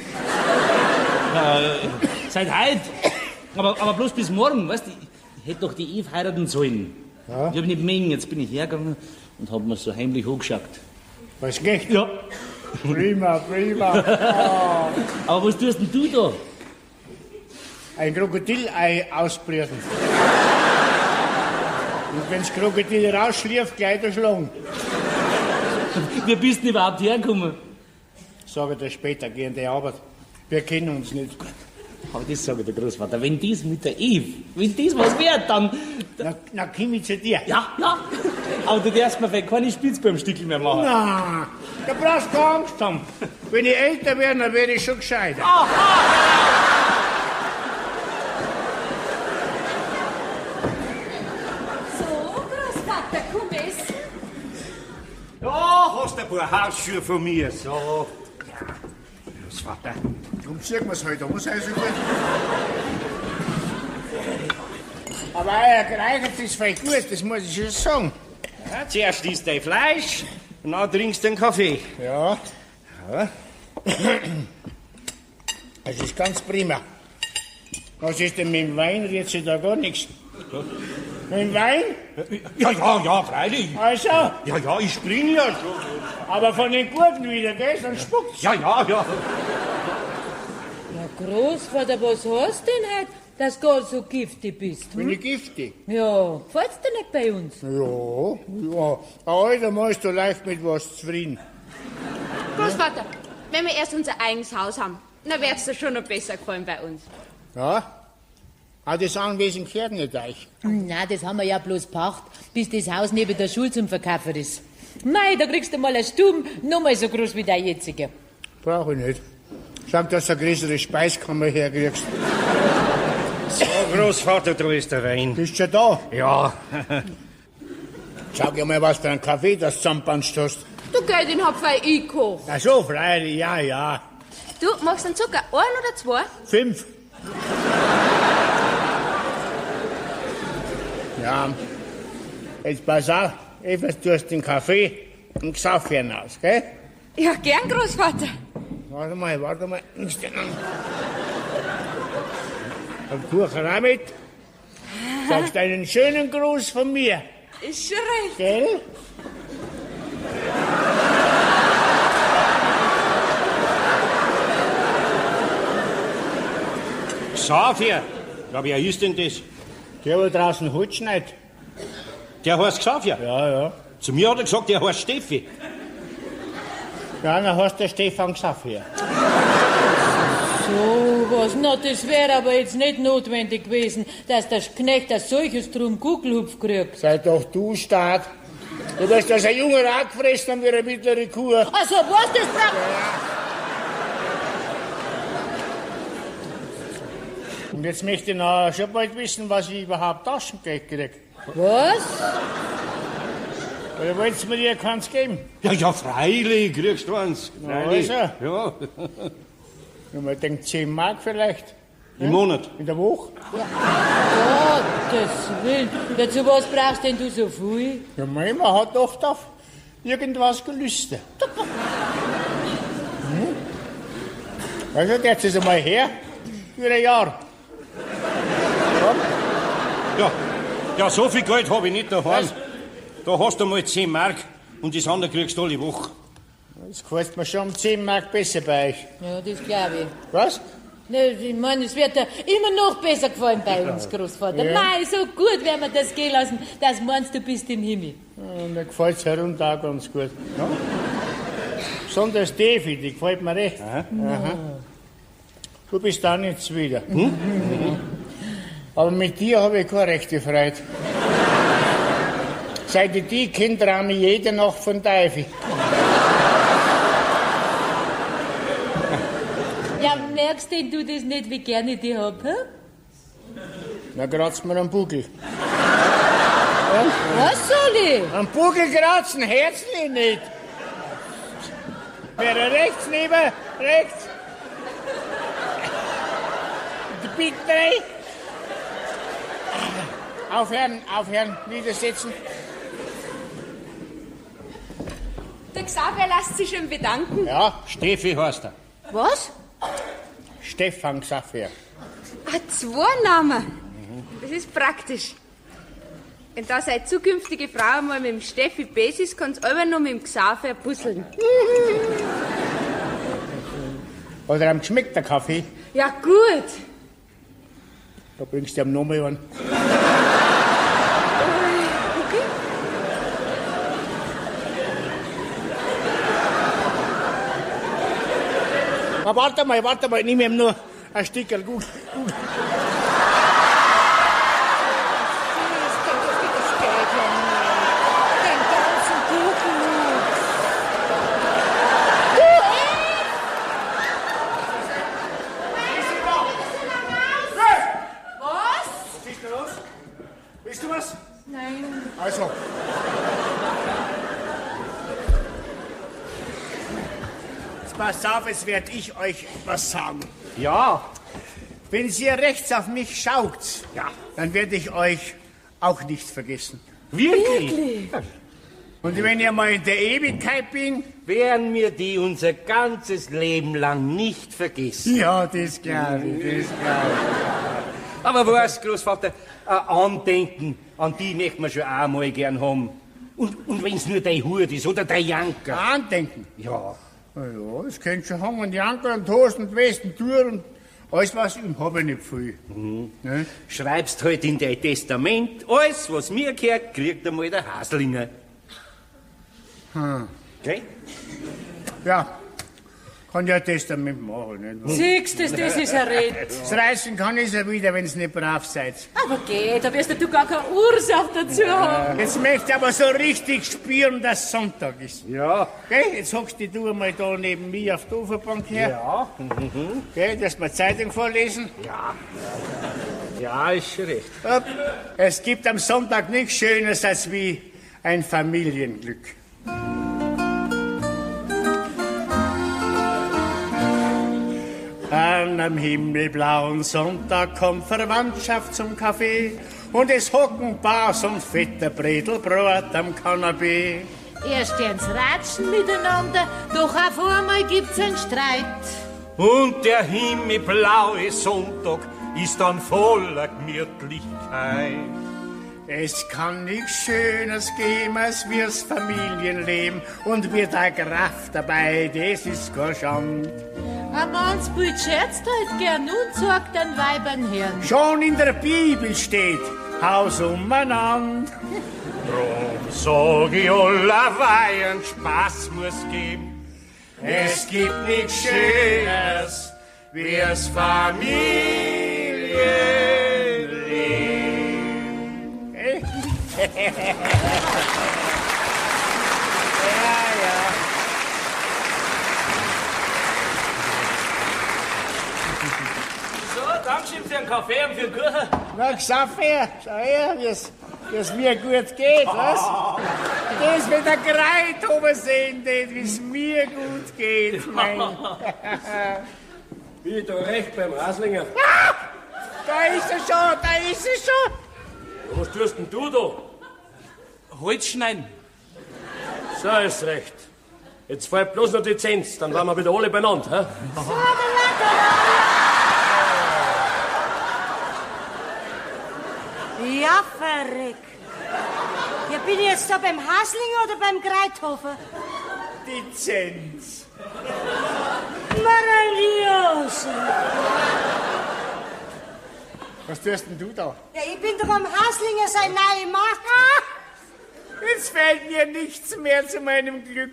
seit heute. Aber bloß bis morgen, weißt du? Ich hätte doch die Eve heiraten sollen. Ja? Ich hab nicht mengen, jetzt bin ich hergegangen und hab mir so heimlich angeschaut. Was geht? Ja. Prima, prima. Oh. Aber was tust denn du da? Ein Krokodilei ausbrüten. Und wenn's Krokodil rausschlürft, gleich erschlagen. Wie bist du denn überhaupt hergekommen? Sag ich dir später, geh in die Arbeit. Wir kennen uns nicht. Aber das sage ich der Großvater, wenn das mit der Eve, wenn das was wird, dann... Na, komm ich zu dir. Ja. Aber du darfst mir vielleicht keine Spitzbumstickel mehr machen. Na, da brauchst du keine Angst haben. Wenn ich älter werde, dann werde ich schon gescheiter. So, Großvater, komm essen. Ja, hast ein paar Hausschuhe von mir. So. Großvater. Darum ziehen wir's heute, muss also gut. Aber euer Gereichert ist voll gut, das muss ich schon sagen. Ja, zuerst isst dein Fleisch und dann trinkst du den Kaffee. Ja. Das ist ganz prima. Was ist denn mit dem Wein? Rührt sich da gar nichts. Mit dem Wein? Ja, freilich. Also, Ja, ich spring ja schon. aber von den Gurken wieder, gell? Sonst spuckt's. Ja. Ja, Großvater, was hast du denn heute, dass du gar so giftig bist? Bin ich giftig? Ja, gefällt's dir nicht bei uns? Ja. Alter, machst du leicht mit was zufrieden. Großvater, wenn wir erst unser eigenes Haus haben, dann wird's dir schon noch besser gefallen bei uns. Ja? Auch das Anwesen gehört nicht euch. Na, das haben wir ja bloß pacht, bis das Haus neben der Schule zum Verkaufen ist. Mei, da kriegst du mal einen Stuben, noch mal so groß wie der jetzige. Brauch ich nicht. Sag, dass du eine größere Speiskammer herkriegst. So, Großvater, da ist der Wein. Bist schon da? Ja. Sag ja mal, was für einen Kaffee das zusammenpanscht hast. Du, gell, den hab ich eingekocht. Ach so, freilich, ja. Du, magst du einen Zucker? 1 oder 2? 5. Ja. Jetzt pass auf, Eva, du hast den Kaffee und gesauf hinaus, gell? Ja, gern, Großvater. Warte mal. Nimmst den an. Und Kuchen auch mit. Sagst einen schönen Gruß von mir, Ist schon recht. gell? Xavier. Ja, wer ist denn das? Der, wo draußen Holz schneidet. Der heißt Xavier. Ja. Zu mir hat er gesagt, der heißt Steffi. Ja, dann hast der Stefan Xavier. So was, na, das wäre aber jetzt nicht notwendig gewesen, dass der Knecht ein solches drum Kugelhupf kriegt. Sei doch du stark. Du wirst als ein junger Rat gefressen haben wie eine mittlere Kuh. Also, was das braucht? Und jetzt möchte ich noch schon bald wissen, was ich überhaupt Taschengeld krieg. Was? Oder wollt's mir dir keins geben? Ja, freilich, kriegst du eins. Freilich. Also. Ja. Wenn man denkt, 10 Mark vielleicht. Im Monat. In der Woche. Gottes Willen. Ja, zu was brauchst denn du so viel? Ja, man hat oft auf irgendwas gelüstet. Also, jetzt ist einmal her. Für ein Jahr. Ja, so viel Geld habe ich nicht daheim. Da hast du mal 10 Mark und das andere kriegst du alle Woche. Das gefällt mir schon um 10 Mark besser bei euch. Ja, das glaube ich. Was? Ne, ich meine, es wird dir immer noch besser gefallen bei uns, Großvater. Ja. Mei, so gut werden wir das gehen lassen, dass meinst du bist im Himmel. Ja, mir gefällt's herunter auch ganz gut. Ja? Besonders Devi, die gefällt mir recht. Aha. Du bist auch nicht zuwider. Aber mit dir habe ich keine rechte Freude. Seit ich die kennt, traue ich jede Nacht von Teufel. Ja, merkst denn du das nicht, wie gerne ich dich hab, hä? Na, kratzt mir am Bugel. Was soll ich? Am Bugel kratzen, herzlich nicht. Wäre rechts neben, rechts. Die Bitte, Aufhören, niedersetzen. Der Xaver lässt sich schon bedanken. Ja, Steffi heißt er. Was? Stefan Xaver. Ah, 2 Namen. Das ist praktisch. Und da seine zukünftige Frau mal mit dem Steffi Besis, kann's aber noch mit dem Xaver puzzeln. Hat er ihm geschmeckt, der Kaffee? Ja, gut. Da bringst du ihm nochmal einen. Okay. Aber warte mal, nimm ihm nur ein Stückerl gut. Also. Jetzt pass auf, jetzt werd ich euch was sagen. Ja. Wenn ihr rechts auf mich schaut, ja, dann werde ich euch auch nicht vergessen. Wirklich? Und wenn ihr mal in der Ewigkeit bin, werden wir die unser ganzes Leben lang nicht vergessen. Ja, das glaube ich. Aber was, Großvater, ein Andenken, an die möchten wir schon auch mal gern haben. Und wenn's nur dein Hut ist oder dein Janker. Andenken? Ja. Ja, das könnt ihr haben. Janker und Hosen und Westen, Tour und alles, was ich habe ich nicht viel. Ne? Schreibst halt in dein Testament, alles, was mir gehört, kriegt einmal der Haslinger. Okay? Ja, kann ja ein Testament machen. Nicht? Siehst du, das ist ein Red. Das reißen kann ich ja wieder, wenn ihr nicht brav seid. Aber geh, da wirst du gar keine Ursache dazu haben. Jetzt möchte ich aber so richtig spüren, dass Sonntag ist. Ja. Okay, jetzt hockst du mal da neben mir auf der Uferbank her. Ja. Okay, dass wir Zeitung vorlesen. Ja. Ja, ist schon recht. Es gibt am Sonntag nichts Schöneres als wie ein Familienglück. An einem himmelblauen Sonntag kommt Verwandtschaft zum Kaffee und es hocken Bas und fetter Bredelbrot am Kanapee. Erst ins Ratschen miteinander, doch auf einmal gibt's einen Streit. Und der himmelblaue Sonntag ist dann voller Gemütlichkeit. Es kann nichts Schönes geben als wir's Familienleben und wird da Kraft dabei, das ist kein Schand. Ein Mannsbild scherzt halt gern und sagt den Weibern Herrn. Schon in der Bibel steht Haus umeinander. Drum sag ich allerweil, ein Spaß muss geben. Es gibt nichts Schönes wie's Familienleben. Ja. So, Dankeschön für den Kaffee und für den Kuchen. Na, Xaver, schau her, wie's mir gut geht, was? Das wird der Greit oben sehen, wie's mir gut geht, mein. Bin ich da recht beim Haslinger? Ah, da ist er schon. Was tust denn du da? Holz schneiden. So ist recht. Jetzt fällt bloß noch die Zens, dann waren wir wieder alle beieinander. Hä? Ja, verreck. Ja, bin ich jetzt da beim Haslinger oder beim Greithofer? Die Zens. Maravilloso. Was tust denn du da? Ja, ich bin doch am Haslinger sein neue Macht. Jetzt fällt mir nichts mehr zu meinem Glück.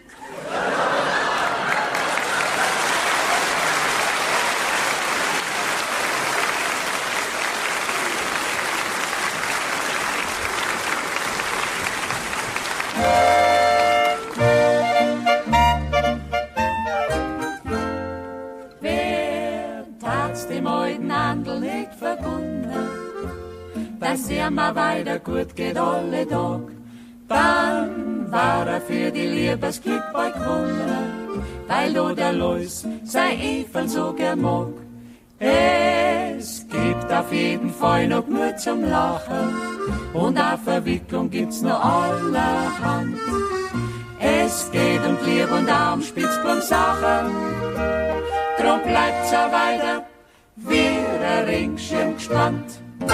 Wer tat's dem alten Andel nicht verbunden, dass er mal weiter gut geht alle Tag, dann war er für die Liebesglück bald gewonnen, weil da der Lois sein Evel so gern mag. Es gibt auf jeden Fall noch Mut zum Lachen, und auf Verwicklung gibt's noch allerhand. Es geht um Lieb und um Spitzbum-Sachen, drum bleibt's auch weiter wie ein Regenschirm gespannt.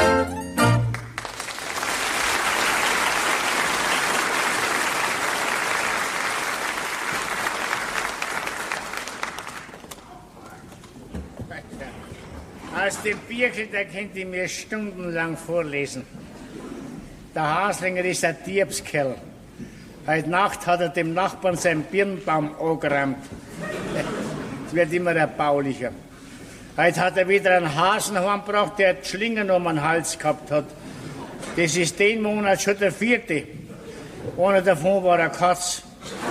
Aus dem Birkel, da könnt ihr mir stundenlang vorlesen. Der Haslinger ist ein Diebskerl. Heute Nacht hat er dem Nachbarn seinen Birnbaum angerammt. Es wird immer erbaulicher. Heute hat er wieder einen Hasen heimgebracht, der die Schlingen um den Hals gehabt hat. Das ist den Monat schon der 4. Einer davon war eine Katz.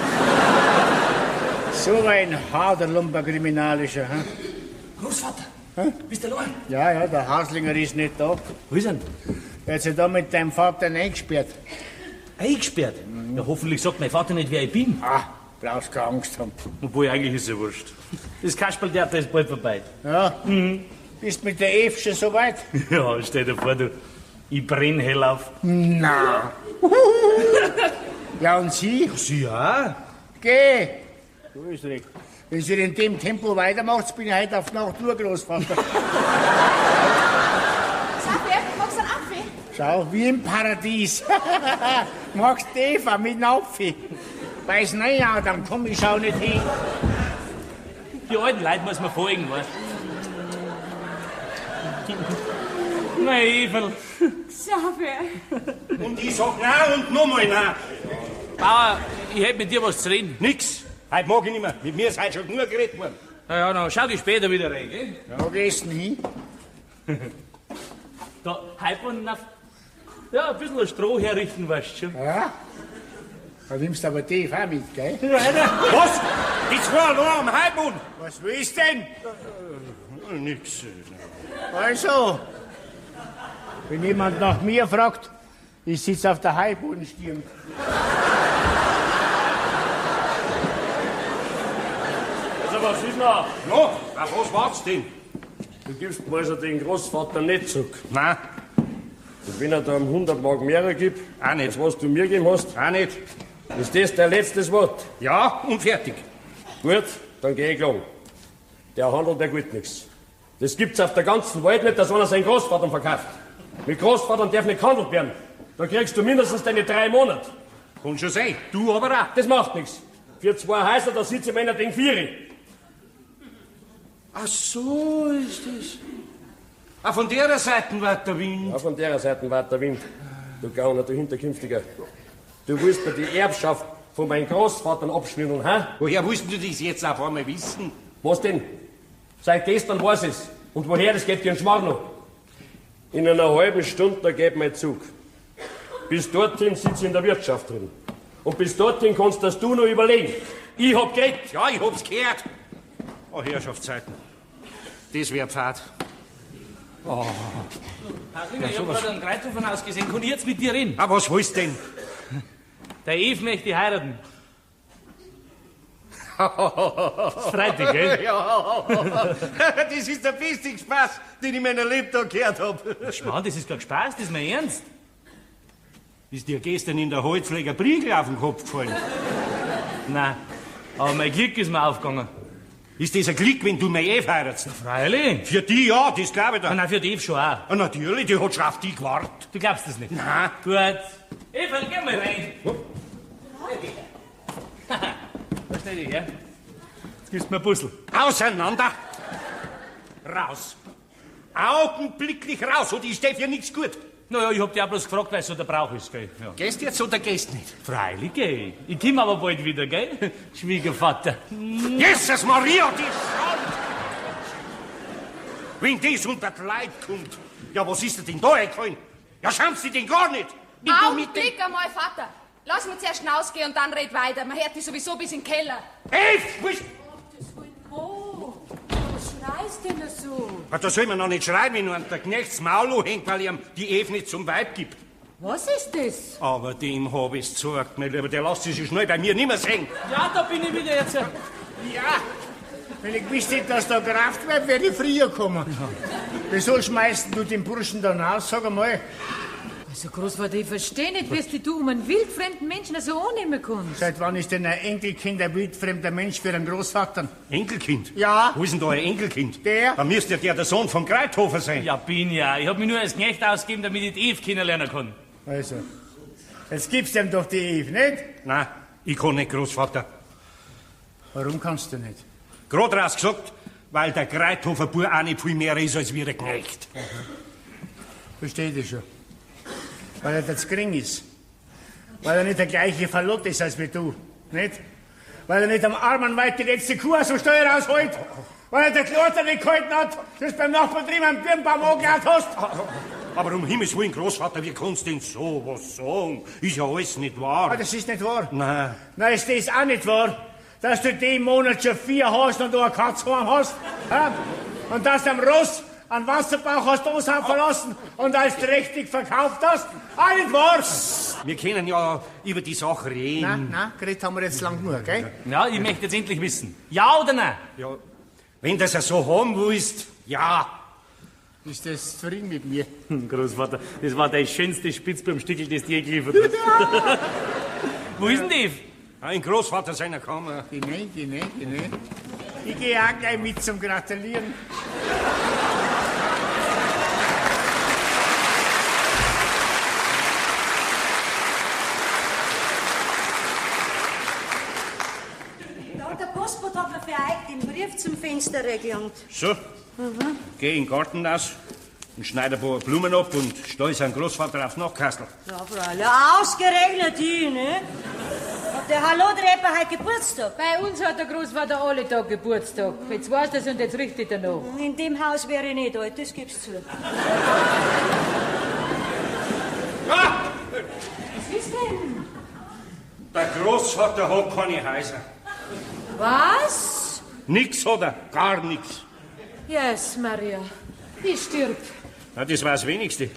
So ein Haderlumper kriminalischer. Hm? Großvater, bist du allein? Ja, der Haslinger ist nicht da. Wo ist er denn? Er hat sich da mit deinem Vater eingesperrt. Eingesperrt? Ja, hoffentlich sagt mein Vater nicht, wer ich bin. Brauchst keine Angst haben. Obwohl, eigentlich ist es wurscht. Das Kasperltheater ist bald vorbei. Ja, bist mit der Eve schon so weit? Ja, stell dir vor, du, ich brenn hell auf. Na. Ja, und Sie? Sie ja? Geh. Du ist recht. Wenn Sie in dem Tempo weitermacht, bin ich heute auf Nacht nur Großvater. Sag, wer magst du einen Apfel? Schau, wie im Paradies. Magst du Eva mit einem Apfel? Weiß nicht, ja, dann komm ich auch nicht hin. Die alten Leute muss man folgen, weißt du? Na, Evel. Sag, Und ich sag nein und nochmal nein. Bauer, ich hätt mit dir was zu reden. Nix. Heute mag ich nicht mehr. Mit mir ist heute schon genug geredet worden. Na ja, dann schau dich später wieder rein, gell? Ja, wo gehst du hin? Da, Heilbrunnen auf... Ja, ein bisschen Stroh herrichten, weißt du schon. Ja? Da nimmst du aber die auch mit, gell? Was? Die zwei allein am Heilbrunnen? Was willst du denn? Nix. Also, wenn jemand nach mir fragt, ich sitze auf der Heilbodenstirn. Also, was ist noch? Ja, auf was wart's denn? Du gibst mir also den Großvater nicht zurück. Nein. Und wenn er da 100 Mark mehr gibt, auch nicht. als was du mir gegeben hast, Auch nicht. ist das dein letztes Wort? Ja, und fertig. Gut, dann geh ich lang. Der handelt, der gut nichts. Das gibt's auf der ganzen Welt nicht, dass einer seinen Großvater verkauft. Mit Großvatern darf nicht gehandelt werden. Da kriegst du mindestens deine 3 Monate. Kann schon sein. Du aber auch. Das macht nichts. Für 2 Häuser, da sitze ich meiner den 4. Ach so ist das. Ah, von der Seite war der Wind. Ja, von der Seite war der Wind. Du Gauner, du Hinterkünftiger. Du willst mir die Erbschaft von meinen Großvatern abschnüren, hä? Woher willst du das jetzt auf einmal wissen? Was denn? Seit gestern weiß es. Und woher, das geht dir ein Schmarrn noch. In einer halben Stunde, da geht mein Zug. Bis dorthin sitze ich in der Wirtschaft drin. Und bis dorthin kannst das du noch überlegen. Ich hab geredet. Ja, ich hab's gehört. Oh, Herrschaftszeiten. Das wär Pfad. Oh. Haslinger, ich hab gerade einen Kreuzhofen ausgesehen. Kann ich jetzt mit dir reden? Ah, was willst du denn? Der Eve möchte heiraten. Das freut dich, gell? Ja, das ist der beste Spaß, den ich in meiner Lebtag gehört hab. Schmarrn, das ist kein Spaß, das ist mein Ernst. Ist dir gestern in der Holzpfleger Priegel auf den Kopf gefallen? Nein, aber mein Glück ist mir aufgegangen. Ist das ein Glück, wenn du meine Eve heiratst? Freilich. Für die ja, das glaube ich Ah, dann. nein, für die Eve schon auch. Ah, natürlich, die hat schon auf die gewartet. Du glaubst das nicht? Nein. Gut. Eva, geh mal rein. Da steh dich, ja? Jetzt gibst du mir ein Puzzle. Auseinander. Raus. Augenblicklich raus, und ich stehe für nichts gut. Naja, ich hab dich auch bloß gefragt, weil es so der Brauch ist, gell? Ja. Gehst jetzt oder gehst nicht? Freilich, gell? Ich komm aber bald wieder, gell? Schwiegervater. Jesus Maria, die Schande! Wenn das unter die Leute kommt, ja, was ist dir denn da eingefallen? Ja, schauen Sie denn gar nicht? Wenn du mit dem... Augenblick einmal, Vater. Lass mich zuerst hinausgehen und dann red weiter. Man hört dich sowieso bis in den Keller. Eve, willst... Oh, was schreist denn da so? Ah, da soll man noch nicht schreien, wenn nur der Knechts Maul hängt, weil ihm die Eve nicht zum Weib gibt. Was ist das? Aber dem hab ich's gesagt, mein Lieber. Der lässt sich so schnell bei mir nimmer sehen. Ja, da bin ich wieder jetzt. Ja, wenn ich gewusst hätte, dass da gerafft wird, wäre ich früher gekommen. Wieso schmeißt du den Burschen dann aus? Sag einmal. Also, Großvater, ich verstehe nicht, wie du um einen wildfremden Menschen so annehmen kannst. Seit wann ist denn ein Enkelkind ein wildfremder Mensch für einen Großvater? Enkelkind? Ja. Wo ist denn da ein Enkelkind? Der? Da müsste ja der Sohn vom Greithofer sein. Ja, bin ja. Ich hab mich nur als Knecht ausgegeben, damit ich die Eve kennenlernen kann. Also, jetzt gibst du ihm doch die Eve, nicht? Nein, ich kann nicht, Großvater. Warum kannst du nicht? Gerade raus gesagt, weil der Greithofer Bub auch nicht viel mehr ist als wir der Knecht. Verstehe ich schon. Weil er das gering ist. Weil er nicht der gleiche Verlott ist als wie du. Nicht? Weil er nicht am Armen weit die letzte Kuh aus dem Steuer rausholt. Weil er der Kloster nicht gehalten hat, dass du beim Nachbarn drüben einen Birnbaum angelegt hast. Aber um Himmels Willen, Großvater, wie kannst du denn so was sagen? Ist ja alles nicht wahr. Ah, das ist nicht wahr? Nein. Nein, ist das auch nicht wahr? Dass du den Monat schon 4 hast und du eine Katze hast. Ja? Und dass du am Ross einen Wasserbauch hast du verlassen und als trächtig verkauft hast. Auch nicht wahr? Wir können ja über die Sache reden. Nein, geredet haben wir jetzt lang genug, gell? Ja, ich möchte jetzt endlich wissen. Ja oder nein? Ja, wenn du das ja so haben willst, ja. Ist das zufrieden mit mir? Großvater, das war der schönste Spitzbirnenstickel, das du je geliefert hast. Wo ist denn die? Ein Großvater seiner Kammer. Geh nicht. Ich gehe auch gleich mit zum Gratulieren. Ja, der Postbote hat mir für euch den Brief zum Fenster gehängt. So, geh in den Garten raus und schneid ein paar Blumen ab und stell seinen Großvater aufs Nachtkastel. Ja, Fräulein, ausgerechnet die, ne? Hat der Hallo-Trepper heute Geburtstag? Bei uns hat der Großvater alle Tag Geburtstag. Jetzt weißt du das und jetzt richtet er noch. In dem Haus wäre ich nicht alt, das gibst du zu. Ah! Was ist denn? Der Großvater hat keine Häuser. Was? Nix hat er, gar nix. Yes, Maria. Ich stirb. Ja, das war das Wenigste.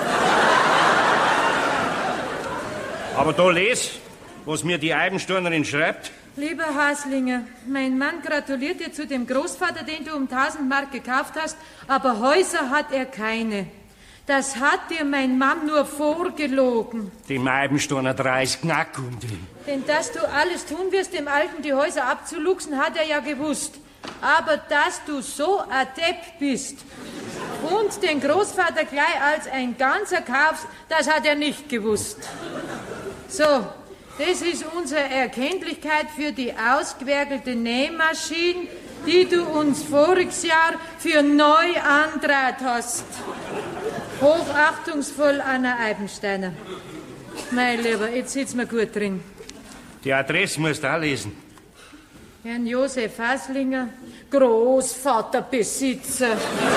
Aber da les, was mir die Eibensteinerin schreibt. Lieber Haslinger, mein Mann gratuliert dir zu dem Großvater, den du um 1000 Mark gekauft hast, aber Häuser hat er keine. Das hat dir mein Mann nur vorgelogen. Dem Eibensteiner 30 Knack um den. Denn dass du alles tun wirst, dem Alten die Häuser abzuluxen, hat er ja gewusst. Aber dass du so adept bist und den Großvater gleich als ein Ganzer kaufst, das hat er nicht gewusst. So, das ist unsere Erkenntlichkeit für die ausgewerkelte Nähmaschine, die du uns voriges Jahr für neu andraht hast. Hochachtungsvoll, Anna Eibensteiner. Mein Lieber, jetzt sitzt mir gut drin. Die Adresse musst du auch lesen. Herrn Josef Haslinger, Großvaterbesitzer.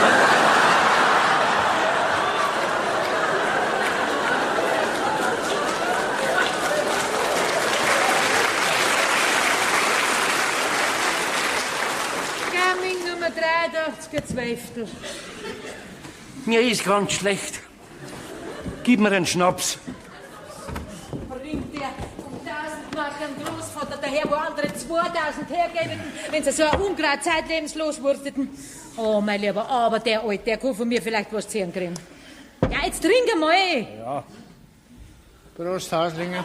Gaming Nummer 83, 12. Mir ist ganz schlecht. Gib mir einen Schnaps. Bringt der um 1000 Mark an Großvater daher, wo andere 2000 hergeben, wenn sie so ein Unkraut zeitlebens loswursteten. Oh, mein Lieber, aber der Alte, der kann von mir vielleicht was zu hören kriegen. Ja, jetzt trink einmal. Ja. Prost, Haslinger.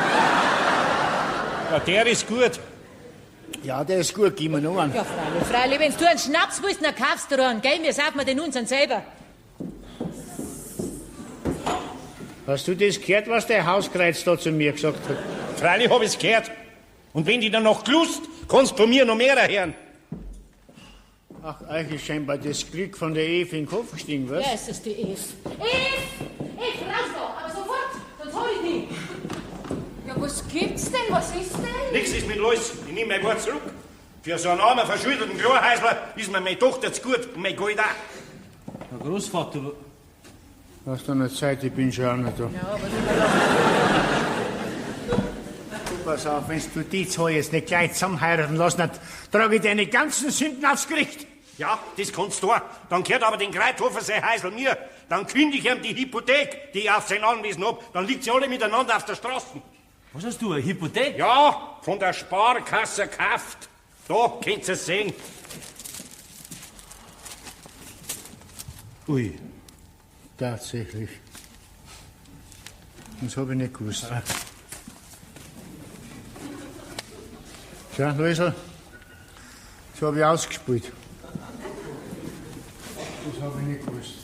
Ja, der ist gut. Ja, der ist gut, gib mir noch einen. Ja, Freilich, wenn du einen Schnaps willst, dann kaufst du einen, gell? Wir saufen den unseren selber. Hast du das gehört, was der Hauskreuz da zu mir gesagt hat? Freilich hab ich's gehört. Und wenn die dann noch glust, kannst du von mir noch mehr hören. Ach, euch ist scheinbar das Glück von der Eve in den Kopf gestiegen, was? Ja, es ist die Eve. Eve, raus da, aber sofort, sonst hol ich dich. Ja, was gibt's denn, was ist denn? Nix ist mit los. Ich nehme mein Wort zurück. Für so einen armen, verschuldeten Klarhäusler ist mir meine Tochter zu gut und mein Geld auch. Herr Großvater, Hast du noch Zeit? Ich bin schon auch noch da. Ja, aber du pass auf, wenn du die zwei jetzt nicht gleich zusammen heiraten lassen hast, trage ich deine ganzen Sünden aufs Gericht. Ja, das kannst du. Dann gehört aber den Greithofer sein Häusl mir. Dann kündige ich ihm die Hypothek, die ich auf sein Anwesen hab. Dann liegt sie alle miteinander auf der Straße. was hast du, eine Hypothek? Ja, von der Sparkasse gekauft. Da könnt ihr es sehen. Ui, tatsächlich. Das habe ich nicht gewusst. Schau, Luisel, das habe ich ausgespielt. Das habe ich nicht gewusst.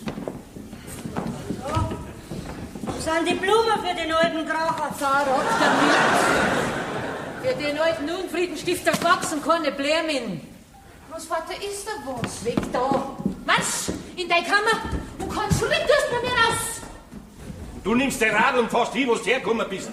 Wo sind die Blumen für den alten Kracher? Zarock damit. Für den alten Unfriedenstifter wachsen keine Blumen. Großvater, ist da was? Weg da. Marsch, in deine Kammer und kannst schon nicht durch bei mir raus. Du nimmst den Radl und fährst hin, wo du hergekommen bist.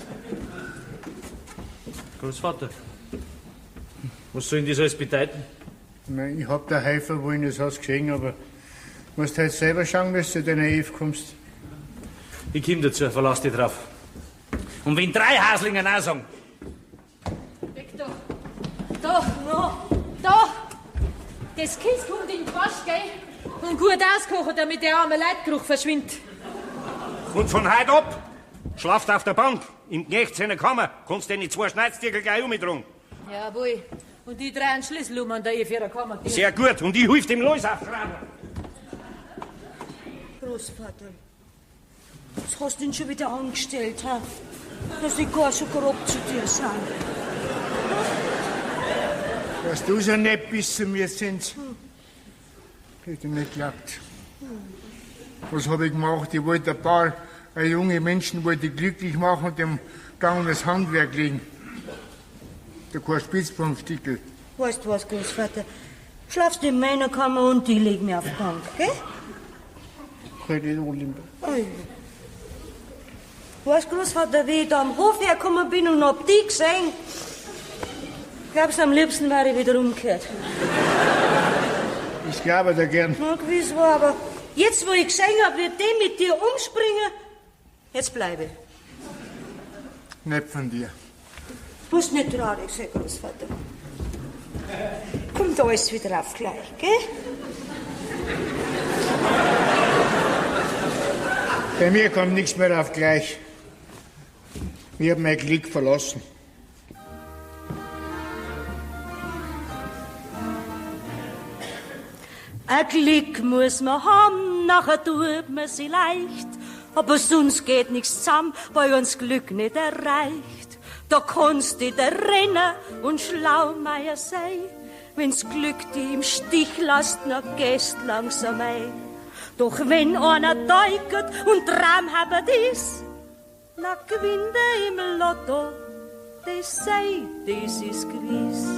Großvater, was soll denn das alles bedeuten? Nein, ich hab da helfen wollen, das hast du gesehen, aber du musst halt selber schauen, dass du zu deiner Eve kommst. Ich komm dazu, verlass dich drauf. Und wenn 3 Haslingen auch sagen. Weg da. Da, da. Das Kiss kommt in den Wasch, gell? Und gut auskochen, damit der arme Leitgeruch verschwindet. Und von heute ab schlaft auf der Bank, im Knecht seiner Kammer. Kannst deine 2 Schneidstickel gleich umdrehen. Jawohl. Und die 3 einen Schlüssel um an der Eve ihrer Kammer. Sehr gut. Und ich hilf dem Los aufschrauben. Großvater, was hast du denn schon wieder angestellt, ha? Dass ich gar so grob zu dir sind. Dass du so nett bist zu mir sind, hätte ich nicht geglaubt. Was habe ich gemacht? Ich wollte ein paar junge Menschen wollte ich glücklich machen und dem Gang das Handwerk legen. Da kein Spitzbomstickel. Weißt du was, Großvater? Schlafst in meiner Kammer und die legen mir auf die Bank, gell? Kann ich nicht annehmen. Weißt du, Großvater, wie ich da am Hof hergekommen bin und hab die gesehen? Glaubst du, am liebsten wäre ich wieder umgekehrt. Ich glaube da gern. Na, gewiss war, aber jetzt, wo ich gesehen hab, wie die mit dir umspringen, jetzt bleibe ich. Nicht von dir. Du musst nicht traurig sein, Großvater. Kommt alles wieder auf gleich, gell? Bei mir kommt nichts mehr auf gleich. Ich hab mein Glück verlassen. Ein Glück muss man haben, nachher tut man sie leicht. Aber sonst geht nichts zusammen, weil uns Glück nicht erreicht. Da kannst du der Renner und Schlaumeier sein. Wenn's Glück die im Stich lässt, na gehst langsam ein. Doch wenn einer deugert und traumhabert ist, na gewinnt er im Lotto, das sei, das ist gewiss.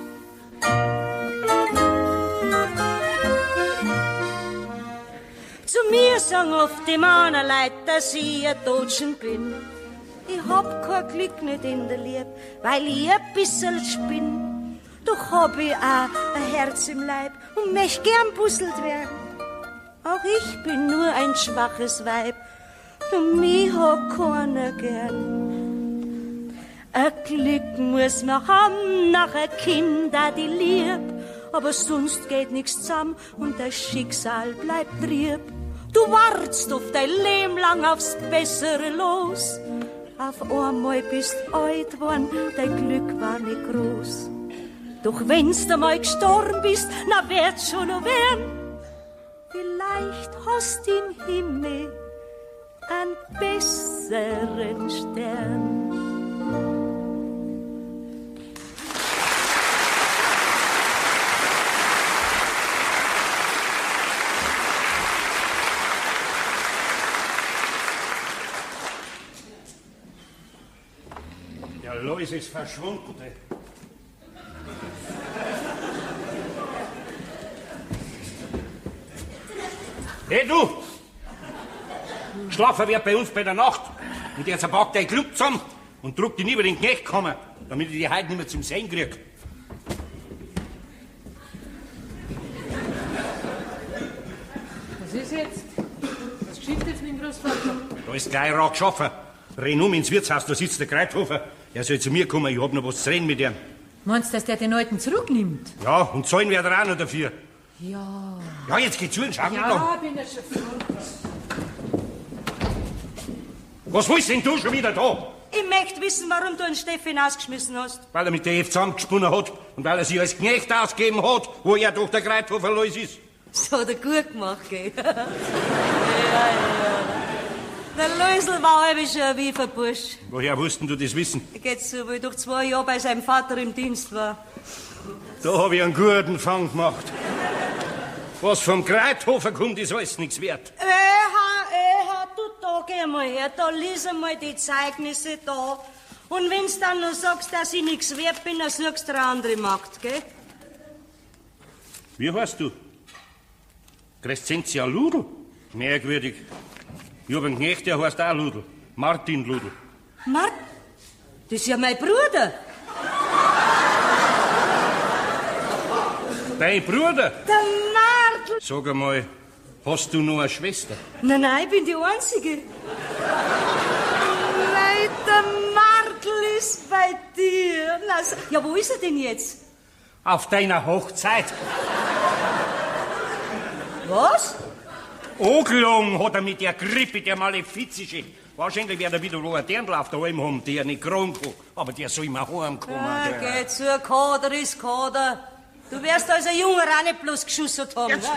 Zu mir sagen oft die Männer Leute, dass ich ein Totschen bin. Ich hab kein Glück nicht in der Lieb, weil ich ein bisschen spinn. Doch hab ich auch ein Herz im Leib und möcht gern busselt werden. Auch ich bin nur ein schwaches Weib, und mich hat keiner gern. Ein Glück muss man haben, nach ein Kind, die lieb. Aber sonst geht nichts zusammen und das Schicksal bleibt trieb. Du wartest auf dein Leben lang aufs Bessere los. Auf einmal bist alt geworden, dein Glück war nicht groß. Doch wenn's du mal gestorben bist, na wird's schon noch werden. Vielleicht hast im Himmel einen besseren Stern. Der Lois ist verschwunden. Hey, du! Schlafen wird bei uns bei der Nacht. Und jetzt packt dein Club zusammen und druckt ihn über den Knecht kommen, damit ich die heute nicht mehr zum Sehen krieg. Was ist jetzt? Was geschieht jetzt mit dem Großvater? Da ist gleich Rat geschaffen. Renn um ins Wirtshaus, da sitzt der Kreithofer. Er soll zu mir kommen, ich hab noch was zu reden mit ihm. Meinst du, dass der den Alten zurücknimmt? Ja, und zahlen wird er auch noch dafür. Ja. Ja, jetzt geh zu und schau mich an. Ja, bin ich schon froh. Was willst denn du schon wieder da? Ich möchte wissen, warum du den Steffi ausgeschmissen hast. Weil er mit der Eve zusammengesponnen hat und weil er sie als Knecht ausgegeben hat, wo er doch der Kreithofer Lois ist. Das hat er gut gemacht, gell? Ja. Der Lösel war halb schon ein wiefer Bursch. Woher wussten du das Wissen? Geht's so, weil ich durch 2 Jahre bei seinem Vater im Dienst war. Da hab ich einen guten Fang gemacht. Was vom Greithofer kommt, ist alles nichts wert. Du da, geh mal her, da lies einmal die Zeugnisse da. Und wenn's dann noch sagst, dass ich nichts wert bin, dann suchst du eine andere Magd, gell? Wie heißt du? Crescentia Ludl? Merkwürdig. Ich hab einen Knecht, der heißt auch Ludl. Martin Ludl. Das ist ja mein Bruder. Dein Bruder? Der Martl. Sag einmal, hast du noch eine Schwester? Nein, ich bin die Einzige. Nein, der Martl ist bei dir. Ja, wo ist er denn jetzt? Auf deiner Hochzeit. Was? Angelogen hat er mit der Grippe, der Malefizische. Wahrscheinlich wird er wieder wo ein Dirndl auf der Alm haben, der nicht krank hat. Aber der soll mal heimkommen. Geh zu, Kader ist Kader. Du wirst als ein Junger auch nicht bloß geschussert haben. Jetzt.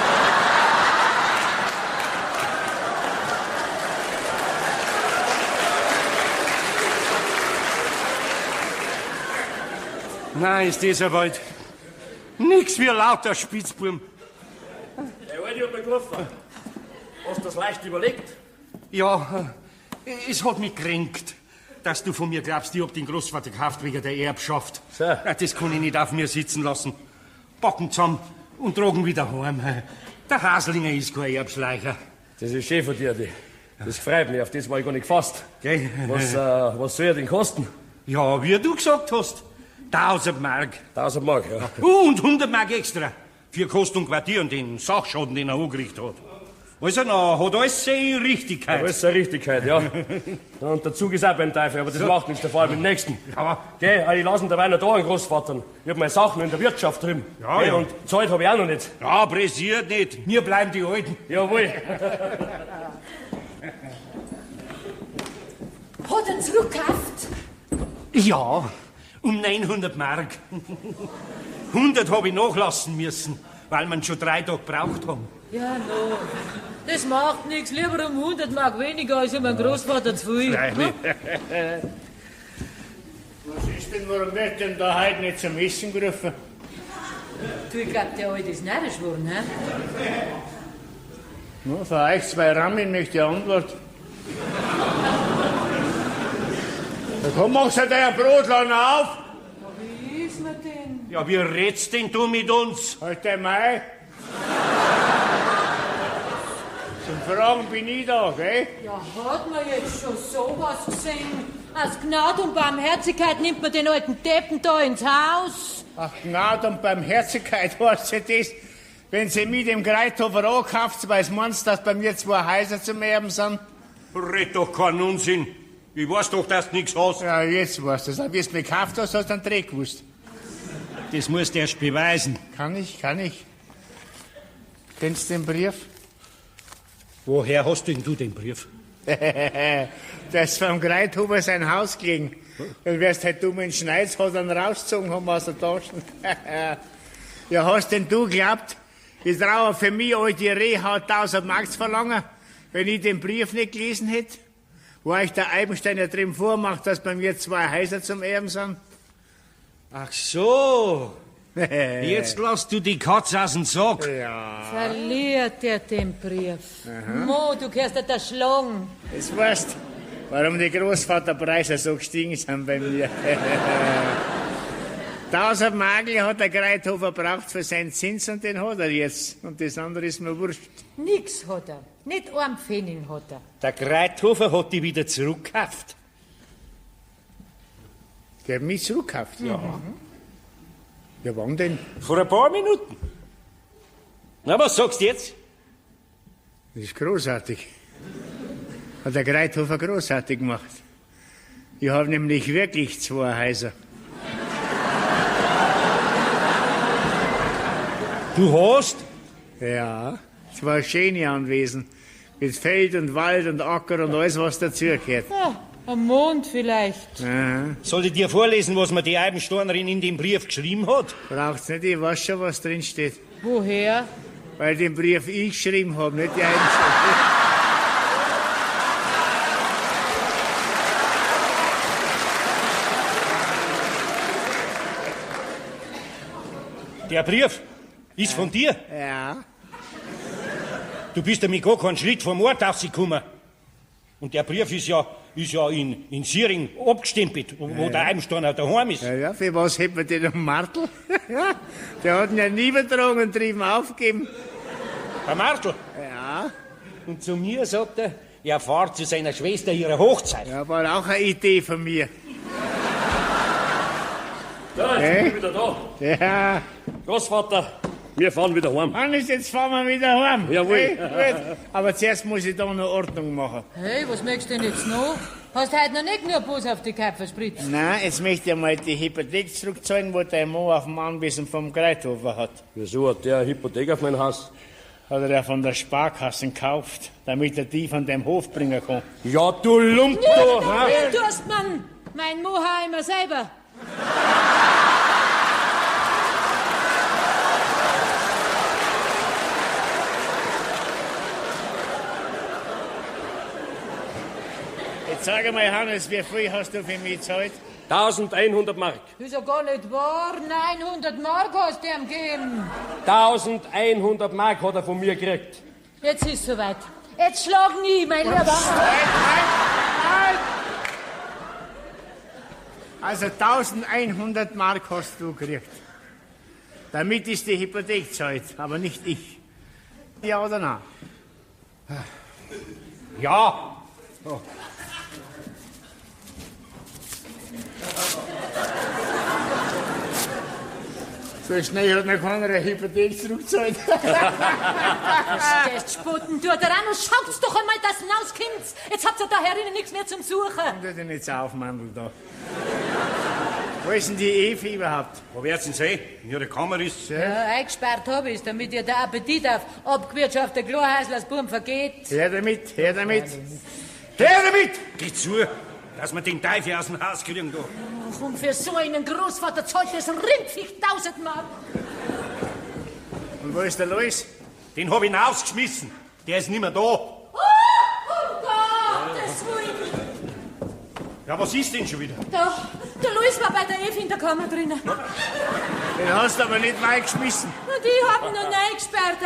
Nein, ist das ja bald. Nix wie lauter Spitzbuben. Hey, Alter, ich hab mich gerufen. Hast du das leicht überlegt? Ja, es hat mich gekränkt, dass du von mir glaubst, ich hab den Großvater gekauft wegen der Erbschaft. So. Ja, das kann ich nicht auf mir sitzen lassen. Backen zusammen und tragen wieder heim. Der Haslinger ist kein Erbschleicher. Das ist schön von dir, die. Das freut mich, auf das war ich gar nicht gefasst. Gell? Was soll er denn kosten? Ja, wie du gesagt hast. 1000 Mark. 1000 Mark, ja. Und 100 Mark extra. Für Kost und Quartier und den Sachschaden, den er angerichtet hat. Also, hat alles seine Richtigkeit. Alles seine Richtigkeit, ja. Und der Zug ist auch beim Teufel, aber das macht nichts, der Fall mit dem Nächsten. Ja. Gell, ich lasse ihn dabei noch da, einen Großvater. Ich hab meine Sachen in der Wirtschaft drin. Ja, Gell, ja. Und Zeit hab ich auch noch nicht. Ja, pressiert nicht. Wir bleiben die Alten. Jawohl. Hat er zurückgekauft? Ja, um 900 Mark. 100 habe ich nachlassen müssen, weil man schon 3 Tage gebraucht haben. Ja, no. Das macht nichts. Lieber um 100 Mark weniger als um meinen Großvater zu viel. Freilich. Was ist denn, warum wird denn da heute nicht zum Essen gerufen? Du, ich glaub, der Alte ist neidisch geworden, hä? Ja, für euch 2 Rammen möchte ich Antwort. Da komm, machst du dein Brotladen auf. Wie ist mir denn? Ja, wie redst denn du mit uns? Halt der Mai. Zum Fragen bin ich da, gell? Ja, hat man jetzt schon sowas gesehen? Aus Gnade und Barmherzigkeit nimmt man den alten Deppen da ins Haus. Ach, Gnade und Barmherzigkeit heißt ja das, wenn sie mit dem Greithofer ankauft, weil es meinst, dass bei mir 2 Häuser zum Erben sind. Red doch keinen Unsinn. Ich weiß doch, dass du nichts hast. Ja, jetzt weißt du es. Wie du mich gekauft hast, hast du einen Dreck gewusst. Das musst du erst beweisen. Kann ich. Kennst du den Brief? Woher hast denn du den Brief? Das ist vom Greithofer sein Haus gelegen. Dann wärst halt dumm in Schneiz, hat ihn rausgezogen, haben aus der Tasche. Ja, hast denn du geglaubt, die Trauer für mich, alte Reh, hat 1000 Mark verlangen, wenn ich den Brief nicht gelesen hätte? Wo euch der Eibensteiner drin vormacht, dass bei mir 2 Häuser zum Erben sind? Ach so. Jetzt lass du die Katze aus dem Sack. Ja. Verliert er den Brief. Mo, du kannst nicht erschlagen. Jetzt weißt du, warum die Großvaterpreise so gestiegen sind bei mir. 1000 Magel hat der Greithofer braucht für seinen Zins und den hat er jetzt. Und das andere ist mir wurscht. Nix hat er. Nicht einen Pfennig hat er. Der Greithofer hat die wieder zurückgekauft. Der hat mich zurückgekauft? Ja. Ja, wann denn? Vor ein paar Minuten. Na, was sagst du jetzt? Das ist großartig. Hat der Greithofer großartig gemacht. Ich habe nämlich wirklich 2 Häuser. Du hast? Ja, 2 schöne Anwesen. Mit Feld und Wald und Acker und alles, was dazugehört. Ja, am Mond vielleicht. Aha. Soll ich dir vorlesen, was mir die Eibensteinerin in dem Brief geschrieben hat? Braucht's nicht, ich weiß schon, was drin steht. Woher? Weil den Brief ich geschrieben habe, nicht die Eibensteinerin. Der Brief ist von dir? Ja. Du bist ja mit gar keinen Schritt vom Ort rausgekommen. Und der Brief ist ja in Siering abgestempelt, wo der Eibensteiner daheim ist. Ja, für was hätten wir den am Martel? Der hat ihn ja nie betrogen und trieben aufgegeben. Der Martel? Ja. Und zu mir sagt er fährt zu seiner Schwester ihrer Hochzeit. Ja, war auch eine Idee von mir. Da, jetzt bin ich wieder da. Ja. Großvater, wir fahren wieder heim. Hannes, jetzt fahren wir wieder heim. Jawohl. Hey, gut. Aber zuerst muss ich da noch Ordnung machen. Hey, was möchtest du denn jetzt noch? Hast heute noch nicht nur Bus auf die Köpfe spritzen? Nein, jetzt möchte ich mal die Hypothek zurückzahlen, wo dein Mann auf dem Anwesen vom Greithofer hat. Wieso hat der eine Hypothek auf mein Haus? Hat er ja von der Sparkasse gekauft, damit er die von dem Hof bringen kann. Ja, du Lump, Ja, du! du tust, Mann! Mein Moha immer selber. Jetzt sag mal, Hannes, wie viel hast du für mich gezahlt? 1100 Mark. Das ist ja gar nicht wahr. 900 Mark hast du ihm gegeben. 1100 Mark hat er von mir gekriegt. Jetzt ist soweit. Jetzt schlagen ich, mein Lieber. Halt! Also 1100 Mark hast du gekriegt. Damit ist die Hypothek gezahlt, aber nicht ich. Ja oder nein? Ja. Oh. So schnell hat noch keiner eine Hypothek zurückgezahlt. Das spotten tut er auch noch. Schaut's doch einmal, dass ihr rauskommt. Jetzt habt ihr da herinnen nichts mehr zum Suchen. Komm dir nicht auf, Mandel, da. Wo ist denn die Evi überhaupt? Wo wird's denn sehen? In ihrer Kammer ist. Ja, eingesperrt habe ich, damit ihr der Appetit auf abgewirtschaftete Klarhäuslersbuben vergeht. Her damit, her damit. Her damit! Geh zu, dass wir den Teufel aus dem Haus kriegen, du. Ach, und für so einen Großvater zahlt das Rindviech 1000 Mark. Und wo ist der Lois? Den hab ich rausgeschmissen. Der ist nicht mehr da. Oh, Gottes Willen. Ja, was ist denn schon wieder? Der Luis war bei der Evi in der Kammer drinnen. Den hast du aber nicht weggeschmissen. Und ich hab ihn noch eingesperrt.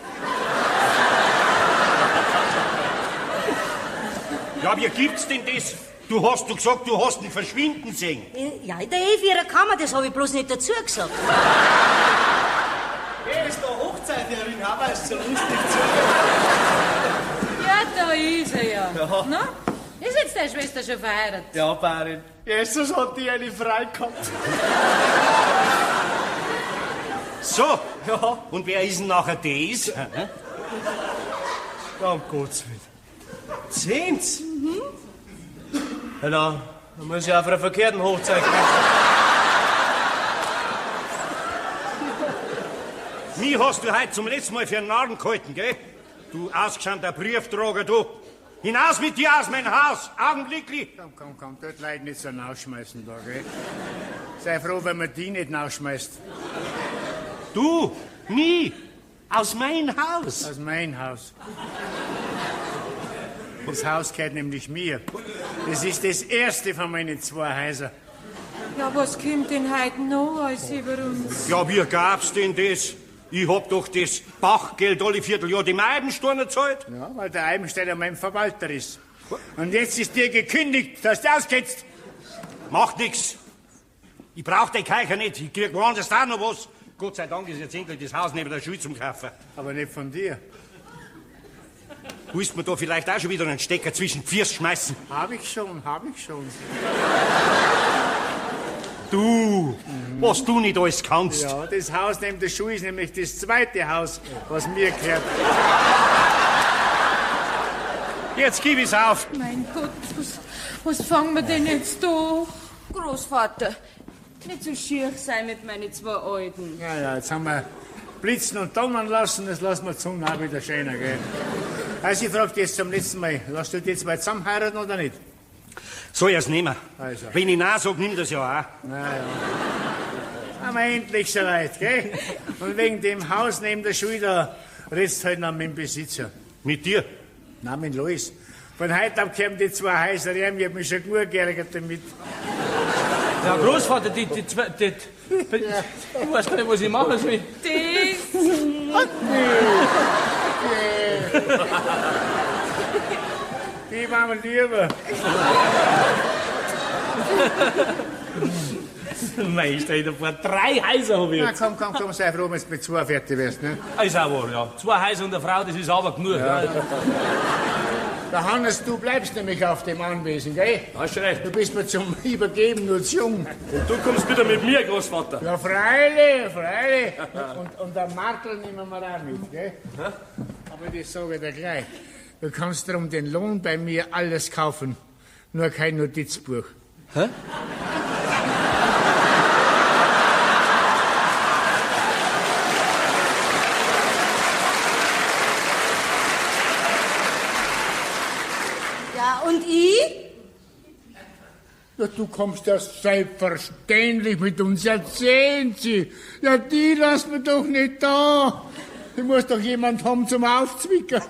Ja, wie gibt's denn das? Du hast doch gesagt, du hast ihn verschwinden sehen. Ja, in der Evi ihrer Kammer, das habe ich bloß nicht dazu gesagt. Er ist der Hochzeiterin, aber ist so lustig zu. Ja, da ist er ja. Na? Ist jetzt deine Schwester schon verheiratet? Ja, Barin. Jesus hat die eine frei gehabt. So, ja. Und wer ist denn nachher das? Ja, um Gottes Willen. Sehen's? Ja, dann muss ich auf einer verkehrten Hochzeit gehen. Mich hast du heute zum letzten Mal für einen Narren gehalten, gell? Du ausgeschämter Brieftrager, du. Hinaus mit dir aus meinem Haus, augenblicklich. Komm, dort Leute nicht so rausschmeißen da, gell? Sei froh, wenn man die nicht rausschmeißt. Du, nie, aus meinem Haus. Aus meinem Haus. Das Haus gehört nämlich mir. Das ist das erste von meinen 2 Häusern. Ja, was kommt denn heute noch alles über uns? Ja, wie gab's denn das? Ich hab doch das Bachgeld alle Vierteljahr dem Eibensteiner gezahlt. Ja, weil der Eibensteiner mein Verwalter ist. Und jetzt ist dir gekündigt, dass du auskennst. Macht nix. Ich brauch den Keicher nicht. Ich krieg woanders auch noch was. Gott sei Dank ist jetzt endlich das Haus neben der Schule zum Kaufen. Aber nicht von dir. Willst mir da vielleicht auch schon wieder einen Stecker zwischen die Füße schmeißen? Hab ich schon. Du, was du nicht alles kannst. Ja, das Haus neben der Schule ist nämlich das zweite Haus, was mir gehört. Jetzt gib ich's auf. Mein Gott, was fangen wir denn jetzt da? Großvater, nicht so schier sein mit meinen 2 Alten. Ja, jetzt haben wir blitzen und donnern lassen, das lassen wir zum auch wieder schöner, gell? Also ich frag dich jetzt zum letzten Mal, lass du die 2 zusammen heiraten oder nicht? Soll ich es nehmen? Also. Wenn ich nein sag, nimm das ja auch. Naja. Haben wir endlich so weit, gell? Und wegen dem Haus neben der Schule, da redst halt noch mit dem Besitzer. Mit dir? Nein, mit Lois. Von heute ab kommen die 2 Häuser rein, ich hab mich schon gut geärgert damit. Ja, Großvater, du weißt gar nicht, was ich machen soll. Die machen wir lieber. Mei, stell dir vor, 3 Häuser hab ich Na, jetzt. komm, sei froh, wenn du mit 2 fertig wirst, ne? Ist auch wahr, ja. 2 Häuser und eine Frau, das ist aber genug. Ja. Der Hannes, du bleibst nämlich auf dem Anwesen, gell? Hast du recht. Du bist mir zum Übergeben nur zu jung. Und du kommst wieder mit mir, Großvater. Ja, freilich. Und der Martel nehmen wir auch mit, gell? Aber das sage ich dir gleich. Du kannst darum den Lohn bei mir alles kaufen, nur kein Notizbuch. Hä? Ja, und ich? Ja, du kommst ja selbstverständlich mit uns, erzählen Sie. Ja, die lassen wir doch nicht da. Ich muss doch jemand haben zum Aufzwicken.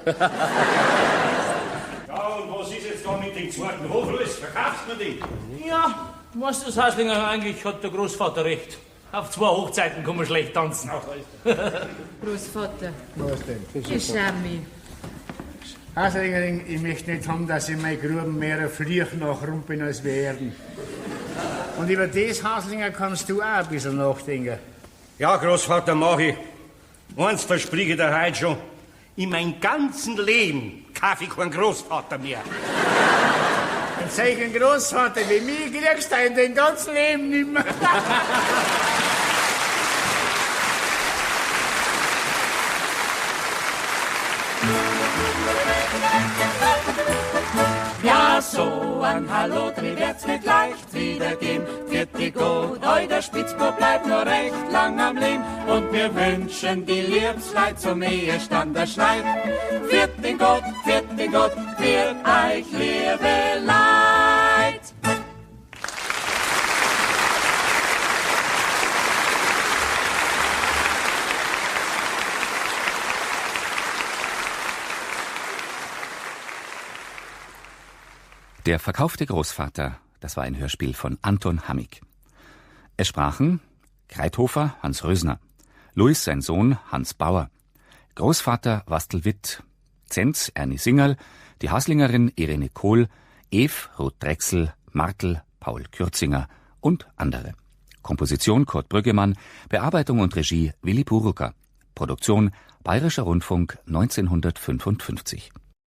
Ja, und was ist jetzt da mit dem zweiten Hof los? Verkaufst du den? Ja, weißt du, das Haslinger, eigentlich hat der Großvater recht. Auf 2 Hochzeiten kann man schlecht tanzen. Großvater, Was denn? ich schau mich. Also, ich möchte nicht haben, dass in meinen Gruben mehr Fliech nachrumpeln als werden. Und über das, Haslinger, kannst du auch ein bisschen nachdenken. Ja, Großvater, mach ich. Eins verspreche ich dir heute schon. In meinem ganzen Leben kaufe ich keinen Großvater mehr. Einen solchen Großvater wie mich kriegst du in dein ganzen Leben nicht mehr. Ja, so ein Hallodri wird's nicht leicht wiedergehen. Vierte gut, eu der Spitzbub bleibt nur recht lang am Leben. Und wir wünschen die Liebsleit zum Ehestand der Schneid. Vierte Gott, wird euch Liebe leid. Der verkaufte Großvater, das war ein Hörspiel von Anton Hammig. Es sprachen Kreithofer, Hans Rösner, Louis, sein Sohn, Hans Bauer, Großvater Wastel Witt, Zenz, Ernie Singerl, die Haslingerin Irene Kohl, Ev, Ruth Drechsel, Martel, Paul Kürzinger und andere. Komposition Kurt Brüggemann, Bearbeitung und Regie Willi Burucker. Produktion Bayerischer Rundfunk 1955.